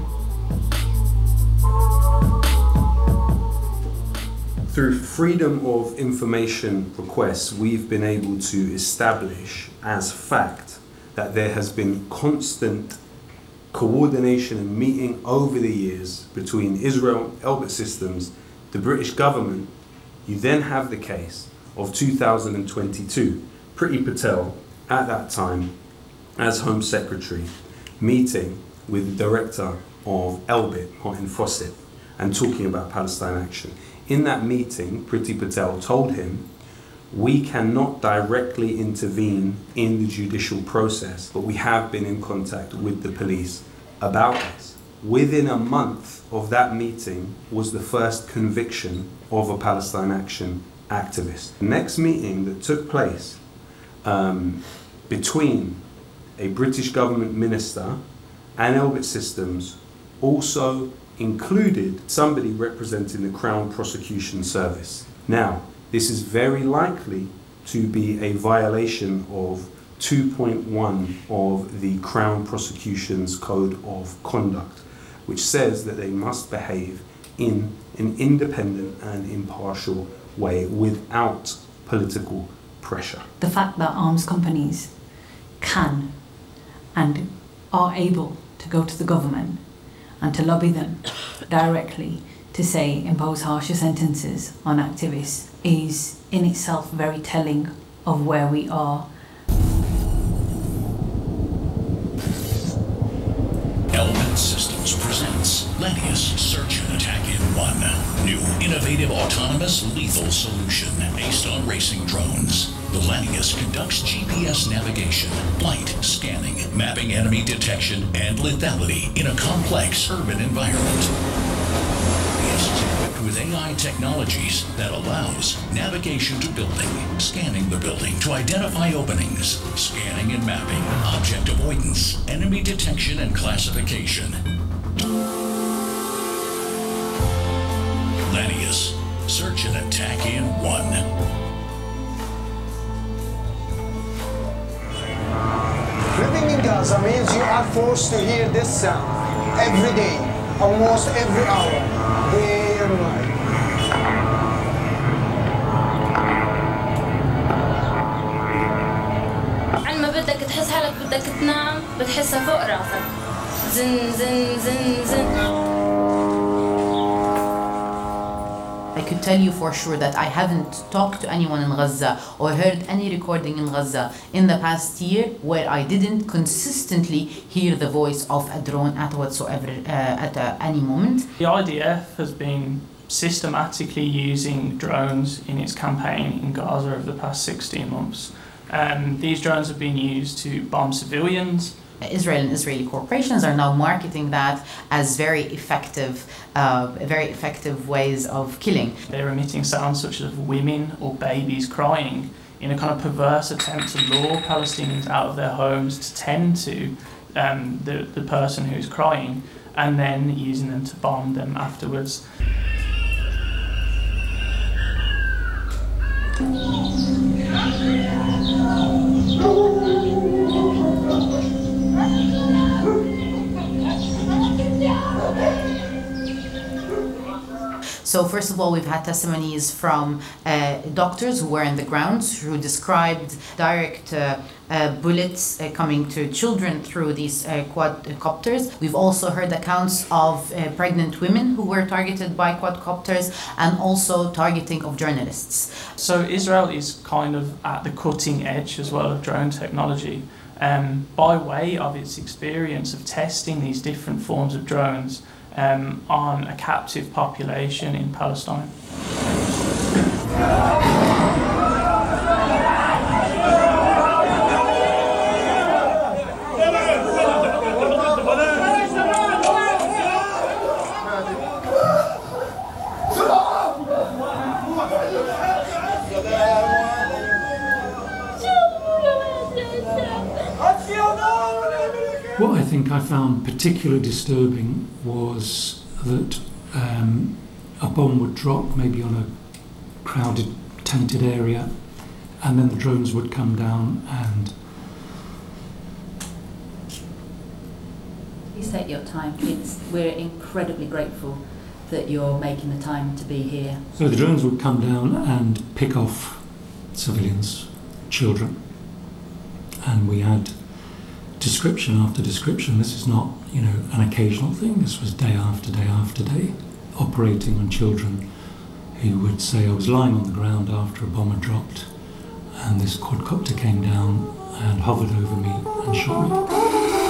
Through freedom of information requests, we've been able to establish as fact that there has been constant coordination and meeting over the years between Israel, Elbit Systems, the British government. You then have the case of two thousand twenty-two. Priti Patel, at that time, as Home Secretary, meeting with the director of Elbit, Martin Fawcett, and talking about Palestine Action. In that meeting, Priti Patel told him, we cannot directly intervene in the judicial process, but we have been in contact with the police about this. Within a month of that meeting was the first conviction of a Palestine Action activist. The next meeting that took place um, between a British government minister and Elbit Systems also included somebody representing the Crown Prosecution Service. Now, this is very likely to be a violation of two point one of the Crown Prosecution's Code of Conduct, which says that they must behave in an independent and impartial way without political pressure. The fact that arms companies can and are able to go to the government and to lobby them directly to say impose harsher sentences on activists is in itself very telling of where we are. Elbit Systems presents Lanius Search and Attack in One. New, innovative, autonomous, lethal solution based on racing drones. The Lanius conducts G P S navigation, flight, scanning, mapping enemy detection, and lethality in a complex urban environment. Lanius is equipped with A I technologies that allows navigation to building, scanning the building to identify openings, scanning and mapping, object avoidance, enemy detection and classification. Lanius, search and attack in one. Living in Gaza means you are forced to hear this sound every day, almost every hour, day and night. عندما بدك تحس حالك بدك تنام بتحسها فوق راسك زن زن زن زن. I could tell you for sure that I haven't talked to anyone in Gaza or heard any recording in Gaza in the past year where I didn't consistently hear the voice of a drone at whatsoever uh, at uh, any moment. The I D F has been systematically using drones in its campaign in Gaza over the past sixteen months. Um, these drones have been used to bomb civilians. Israel and Israeli corporations are now marketing that as very effective, uh, very effective ways of killing. They're emitting sounds such as women or babies crying in a kind of perverse attempt to lure Palestinians out of their homes to tend to um, the, the person who's crying and then using them to bomb them afterwards. So first of all, we've had testimonies from uh, doctors who were in the grounds who described direct uh, uh, bullets uh, coming to children through these uh, quadcopters. We've also heard accounts of uh, pregnant women who were targeted by quadcopters and also targeting of journalists. So Israel is kind of at the cutting edge as well of drone technology. Um, by way of its experience of testing these different forms of drones um, on a captive population in Palestine. What I think I found particularly disturbing was that um, a bomb would drop maybe on a crowded, tented area, and then the drones would come down and... Please take your time. It's, we're incredibly grateful that you're making the time to be here. So the drones would come down and pick off civilians, children, and we had description after description. This is not, you know, an occasional thing. This was day after day after day, operating on children who would say, I was lying on the ground after a bomb had dropped, and this quadcopter came down and hovered over me and shot me.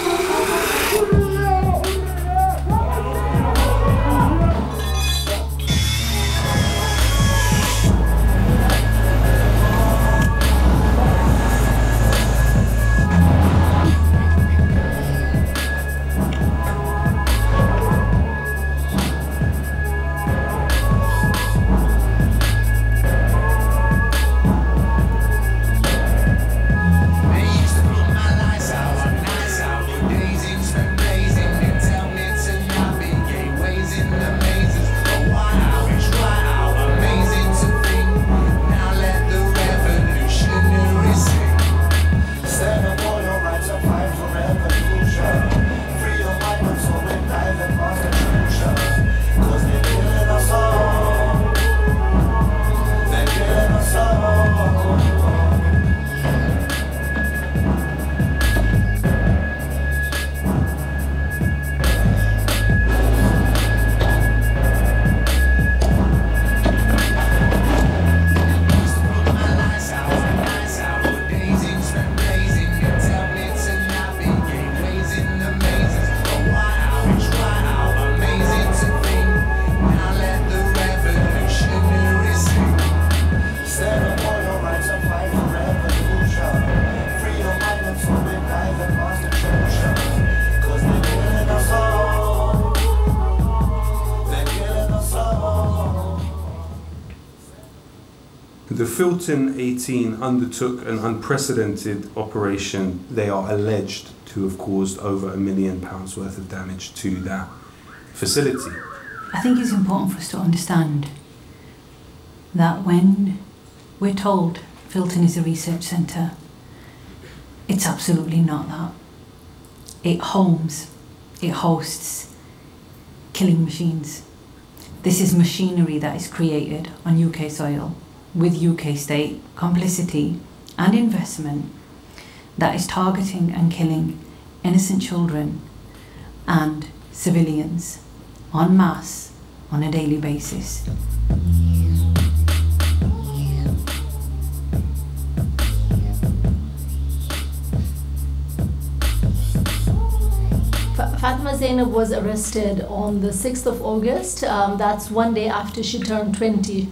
The Filton eighteen undertook an unprecedented operation. They are alleged to have caused over a million pounds worth of damage to that facility. I think it's important for us to understand that when we're told Filton is a research centre, it's absolutely not that. It homes, it hosts killing machines. This is machinery that is created on U K soil with U K state complicity and investment that is targeting and killing innocent children and civilians en masse on a daily basis. Fatma Zainab was arrested on the sixth of August. Um, that's one day after she turned twenty.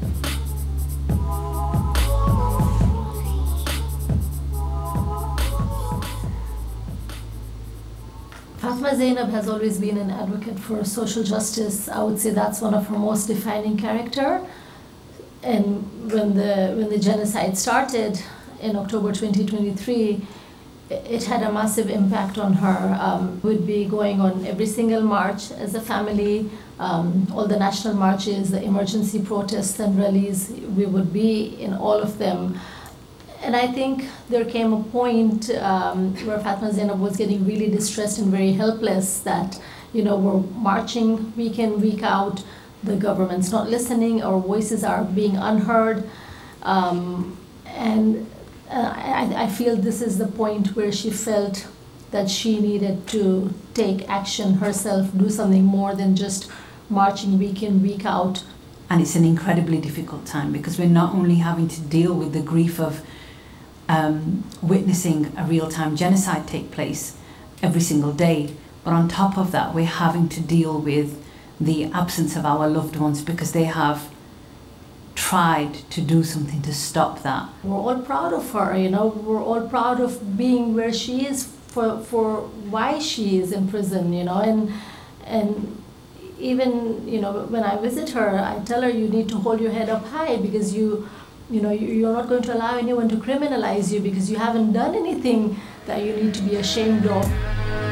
Fatma Zainab has always been an advocate for social justice. I would say that's one of her most defining character. And when the when the genocide started in October twenty twenty-three, it had a massive impact on her. Um, we'd be going on every single march as a family, um, all the national marches, the emergency protests and rallies. We would be in all of them. And I think there came a point um, where Fatma Zainab was getting really distressed and very helpless that, you know, we're marching week in, week out, the government's not listening, our voices are being unheard. Um, and uh, I, I feel this is the point where she felt that she needed to take action herself, do something more than just marching week in, week out. And it's an incredibly difficult time because we're not only having to deal with the grief of Um, witnessing a real-time genocide take place every single day. But on top of that, we're having to deal with the absence of our loved ones because they have tried to do something to stop that. We're all proud of her, you know, we're all proud of being where she is for, for why she is in prison, you know, and, and even, you know, when I visit her, I tell her you need to hold your head up high because you You know, you're not going to allow anyone to criminalize you because you haven't done anything that you need to be ashamed of.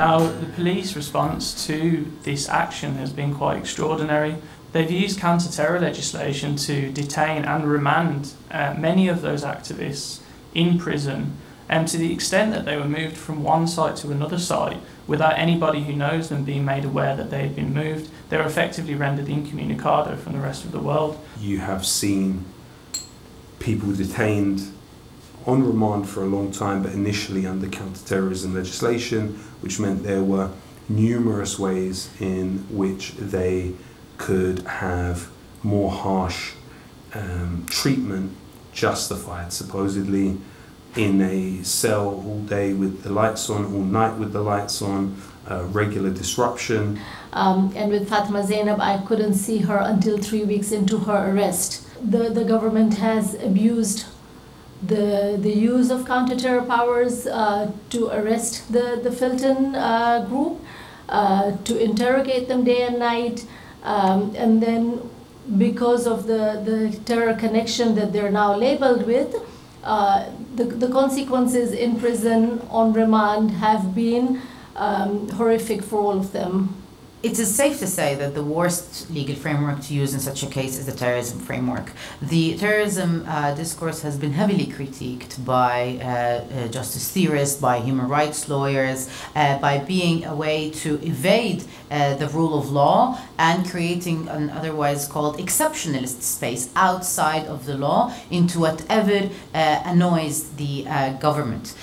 Now, the police response to this action has been quite extraordinary. They've used counter-terror legislation to detain and remand uh, many of those activists in prison, and to the extent that they were moved from one site to another site without anybody who knows them being made aware that they had been moved. They were effectively rendered incommunicado from the rest of the world. You have seen people detained on remand for a long time, but initially under counter-terrorism legislation, which meant there were numerous ways in which they could have more harsh um, treatment justified, supposedly in a cell all day with the lights on, all night with the lights on, uh, regular disruption. Um, and with Fatima Zainab, I couldn't see her until three weeks into her arrest. The, the government has abused the, the use of counter-terror powers uh, to arrest the, the Filton uh, group, uh, to interrogate them day and night, um, and then because of the, the terror connection that they're now labeled with, uh, the, the consequences in prison on remand have been um, horrific for all of them. It is safe to say that the worst legal framework to use in such a case is the terrorism framework. The terrorism uh, discourse has been heavily critiqued by uh, uh, justice theorists, by human rights lawyers, uh, by being a way to evade uh, the rule of law and creating an otherwise called exceptionalist space outside of the law into whatever uh, annoys the uh, government.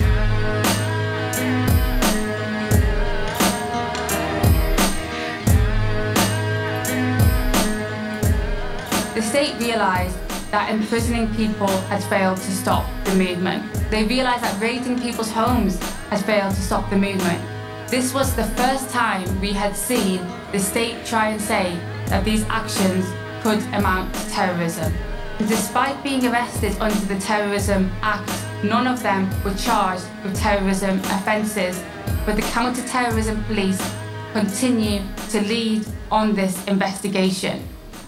The state realised that imprisoning people had failed to stop the movement. They realised that raiding people's homes had failed to stop the movement. This was the first time we had seen the state try and say that these actions could amount to terrorism. And despite being arrested under the Terrorism Act, none of them were charged with terrorism offences, but the counter-terrorism police continue to lead on this investigation.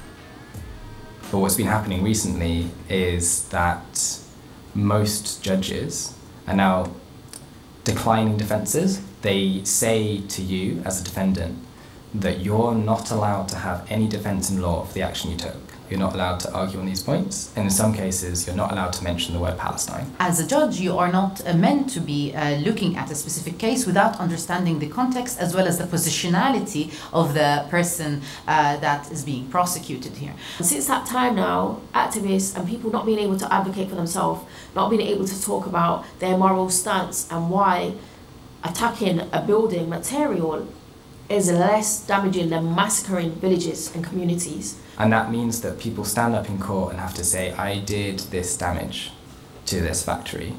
But what's been happening recently is that most judges are now declining defences. They say to you as a defendant that you're not allowed to have any defence in law for the action you took. You're not allowed to argue on these points, and in some cases you're not allowed to mention the word Palestine. As a judge, you are not uh, meant to be uh, looking at a specific case without understanding the context as well as the positionality of the person uh, that is being prosecuted here. Since that time now, activists and people not being able to advocate for themselves, not being able to talk about their moral stance and why attacking a building material is less damaging than massacring villages and communities. And that means that people stand up in court and have to say, I did this damage to this factory.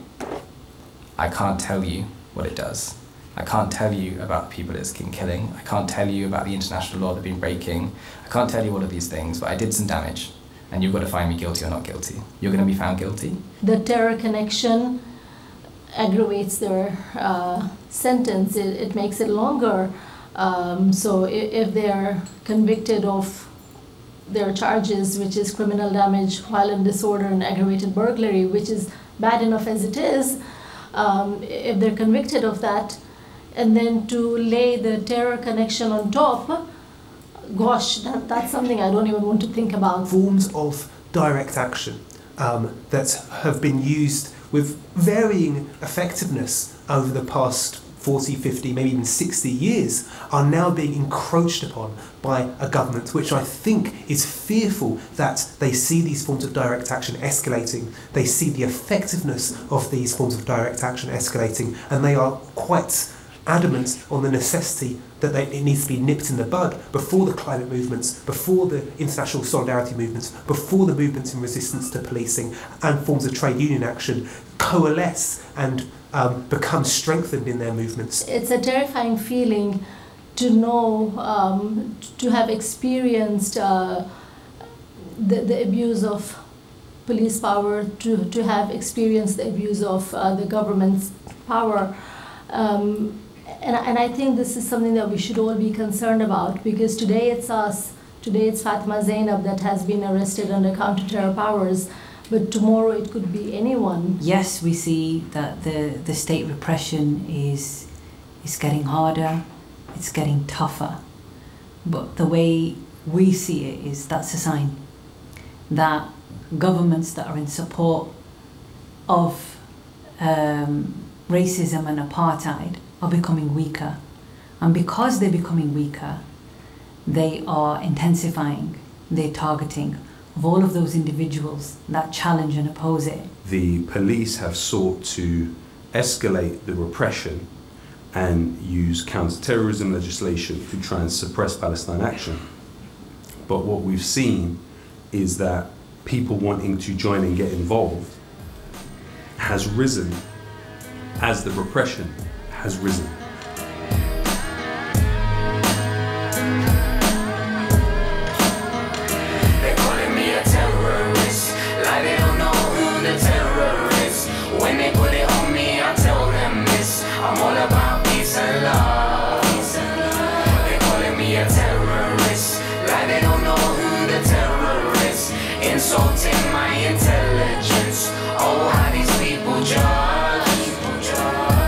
I can't tell you what it does. I can't tell you about the people it's been killing. I can't tell you about the international law they've been breaking. I can't tell you all of these things, but I did some damage. And you've got to find me guilty or not guilty. You're going to be found guilty. The terror connection aggravates their uh, sentence. It, it makes it longer. Um, so if, if they're convicted of their charges, which is criminal damage, violent disorder, and aggravated burglary, which is bad enough as it is, um, if they're convicted of that, and then to lay the terror connection on top, gosh, that, that's something I don't even want to think about. Forms of direct action um, that have been used with varying effectiveness over the past forty, fifty, maybe even sixty years are now being encroached upon by a government which I think is fearful that they see these forms of direct action escalating, they see the effectiveness of these forms of direct action escalating, and they are quite adamant on the necessity that they, it needs to be nipped in the bud before the climate movements, before the international solidarity movements, before the movements in resistance to policing and forms of trade union action coalesce and Um, become strengthened in their movements. It's a terrifying feeling to know, um, to have experienced uh, the, the abuse of police power, to, to have experienced the abuse of uh, the government's power. Um, and, and I think this is something that we should all be concerned about, because today it's us, today it's Fatima Zainab that has been arrested under counter-terror powers. But tomorrow it could be anyone. Yes, we see that the, the state repression is It's getting harder, it's getting tougher. But the way we see it is that's a sign that governments that are in support of um, racism and apartheid are becoming weaker. And because they're becoming weaker, they are intensifying their targeting of all of those individuals that challenge and oppose it. The police have sought to escalate the repression and use counter-terrorism legislation to try and suppress Palestine Action. But what we've seen is that people wanting to join and get involved has risen as the repression has risen. They're calling me a terrorist, like they don't know who the terror is. When they put it on me, I tell them this, I'm all about peace and love. They're calling me a terrorist, like they don't know who the terror is. Insulting my intelligence, oh how these people judge, people judge.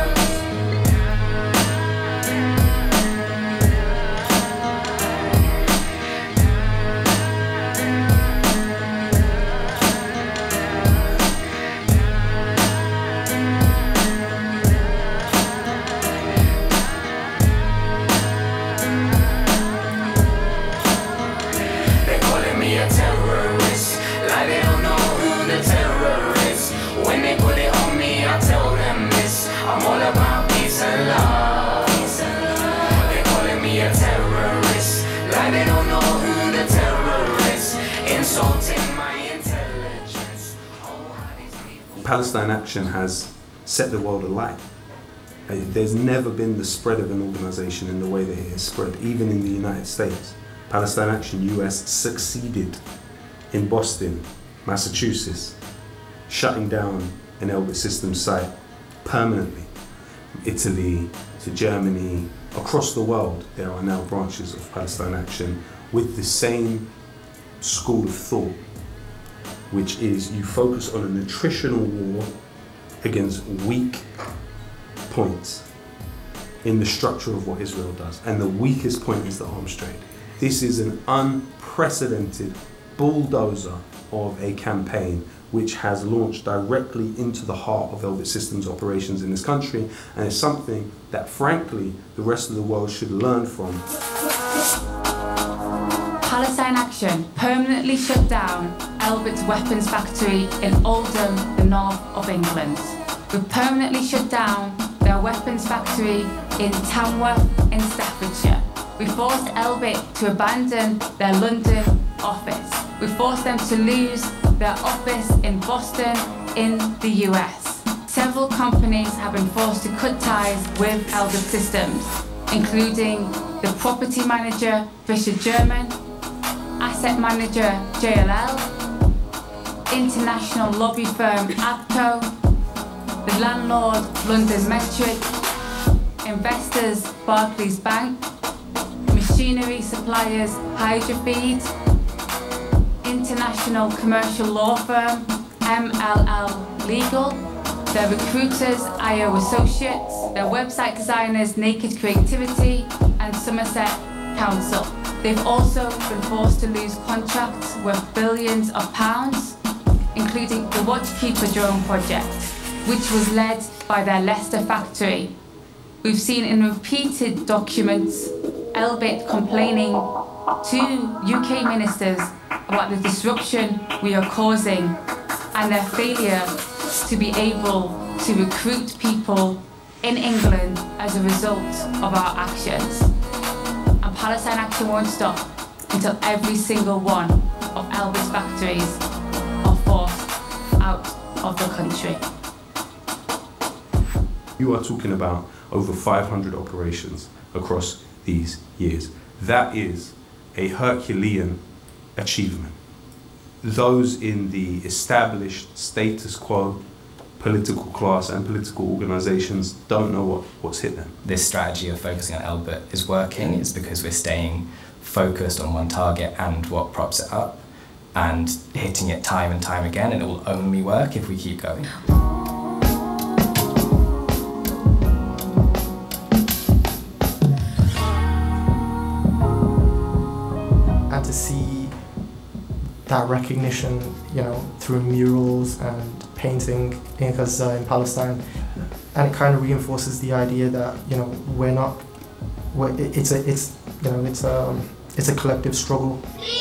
They're calling me a terrorist, like they don't know who the terror is. When they put it on me, I tell them this, I'm all about peace and love. They're calling me a terrorist, like they don't know who the terror is. Insulting my intelligence. Palestine Action has set the world alight. Uh, There's never been the spread of an organisation in the way that it has spread, even in the United States. Palestine Action U S succeeded in Boston, Massachusetts, shutting down an Elbit Systems site permanently. From Italy to Germany, across the world, there are now branches of Palestine Action with the same school of thought, which is you focus on a nutritional war against weak points in the structure of what Israel does. And the weakest point is the arms trade. This is an unprecedented bulldozer of a campaign which has launched directly into the heart of Elbit Systems operations in this country, and it's something that frankly the rest of the world should learn from. Palestine Action permanently shut down Elbit's weapons factory in Oldham, the north of England. We permanently shut down their weapons factory in Tamworth in Staffordshire. We forced Elbit to abandon their London office. We forced them to lose their office in Boston in the U S. Several companies have been forced to cut ties with Elbit Systems, including the property manager Fisher German, asset manager J L L, international lobby firm ABCO, the landlord London Metric, investors Barclays Bank, machinery suppliers Hydrofeed, international commercial law firm M L L Legal, their recruiters I O Associates, their website designers Naked Creativity and Somerset Council. They've also been forced to lose contracts worth billions of pounds, including the Watchkeeper drone project, which was led by their Leicester factory. We've seen in repeated documents Elbit complaining to U K ministers about the disruption we are causing and their failure to be able to recruit people in England as a result of our actions. And Palestine Action won't stop until every single one of Elbit's factories are forced out of the country. You are talking about over five hundred operations across these years. That is a Herculean achievement. Those in the established status quo political class and political organisations don't know what, what's hit them. This strategy of focusing on Elbit is working. It's because we're staying focused on one target and what props it up and hitting it time and time again, and it will only work if we keep going. that recognition, you know, through murals and painting in Gaza, in Palestine, and it kind of reinforces the idea that, you know, we're not, we're, it's a, it's, you know, it's a, it's a collective struggle.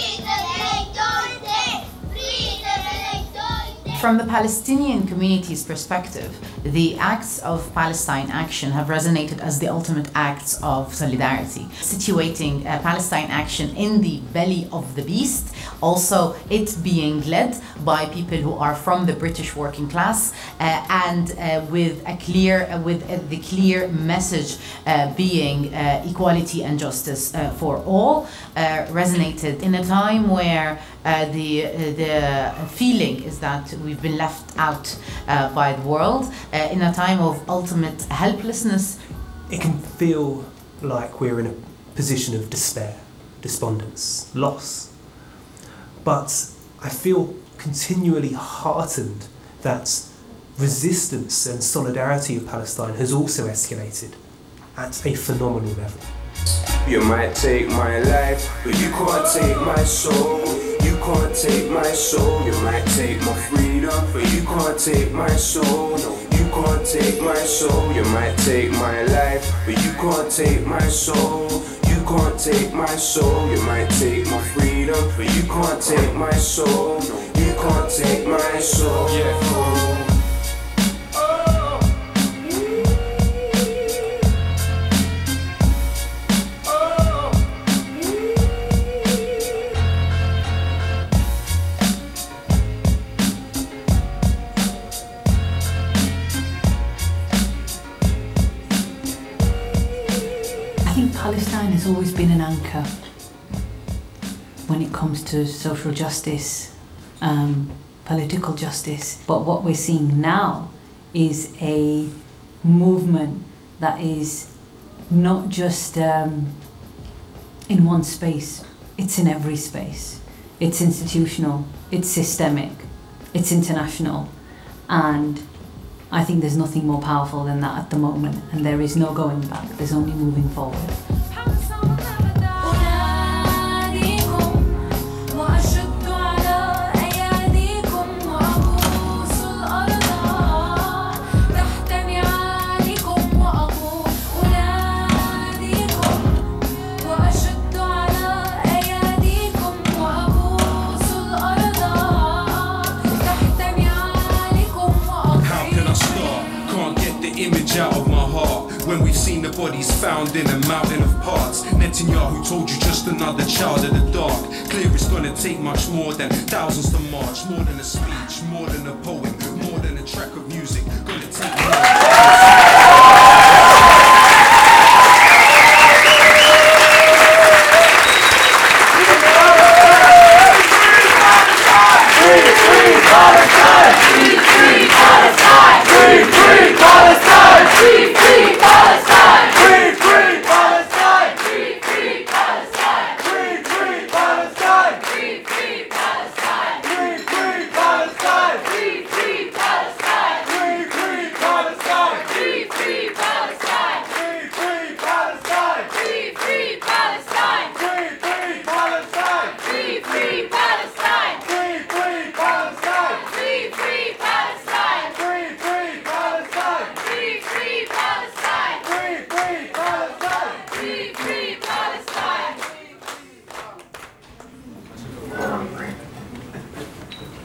From the Palestinian community's perspective, the acts of Palestine Action have resonated as the ultimate acts of solidarity, situating uh, Palestine Action in the belly of the beast, also it being led by people who are from the British working class, uh, and uh, with a clear, uh, with uh, the clear message uh, being uh, equality and justice uh, for all, uh, resonated in a time where uh, the, uh, the feeling is that we've been left out uh, by the world, uh, in a time of ultimate helplessness. It can feel like we're in a position of despair, despondence, loss. But I feel continually heartened that resistance and solidarity of Palestine has also escalated at a phenomenal level. You might take my life, but you can't take my soul. You can't take my soul. You might take my freedom, but you can't take my soul. No, you can't take my soul. You might take my life, but you can't take my soul. You can't take my soul. You might take my freedom, but you can't take my soul. No, you can't take my soul. Yeah. Palestine has always been an anchor when it comes to social justice, um, political justice. But what we're seeing now is a movement that is not just um, in one space, it's in every space. It's institutional, it's systemic, it's international, and I think there's nothing more powerful than that at the moment, and there is no going back, there's only moving forward. Out of my heart when we've seen the bodies found in a mountain of parts. Netanyahu told you just another child of the dark. Clear it's gonna take much more than thousands to march, more than a speech, more than a poem, more than a track of music.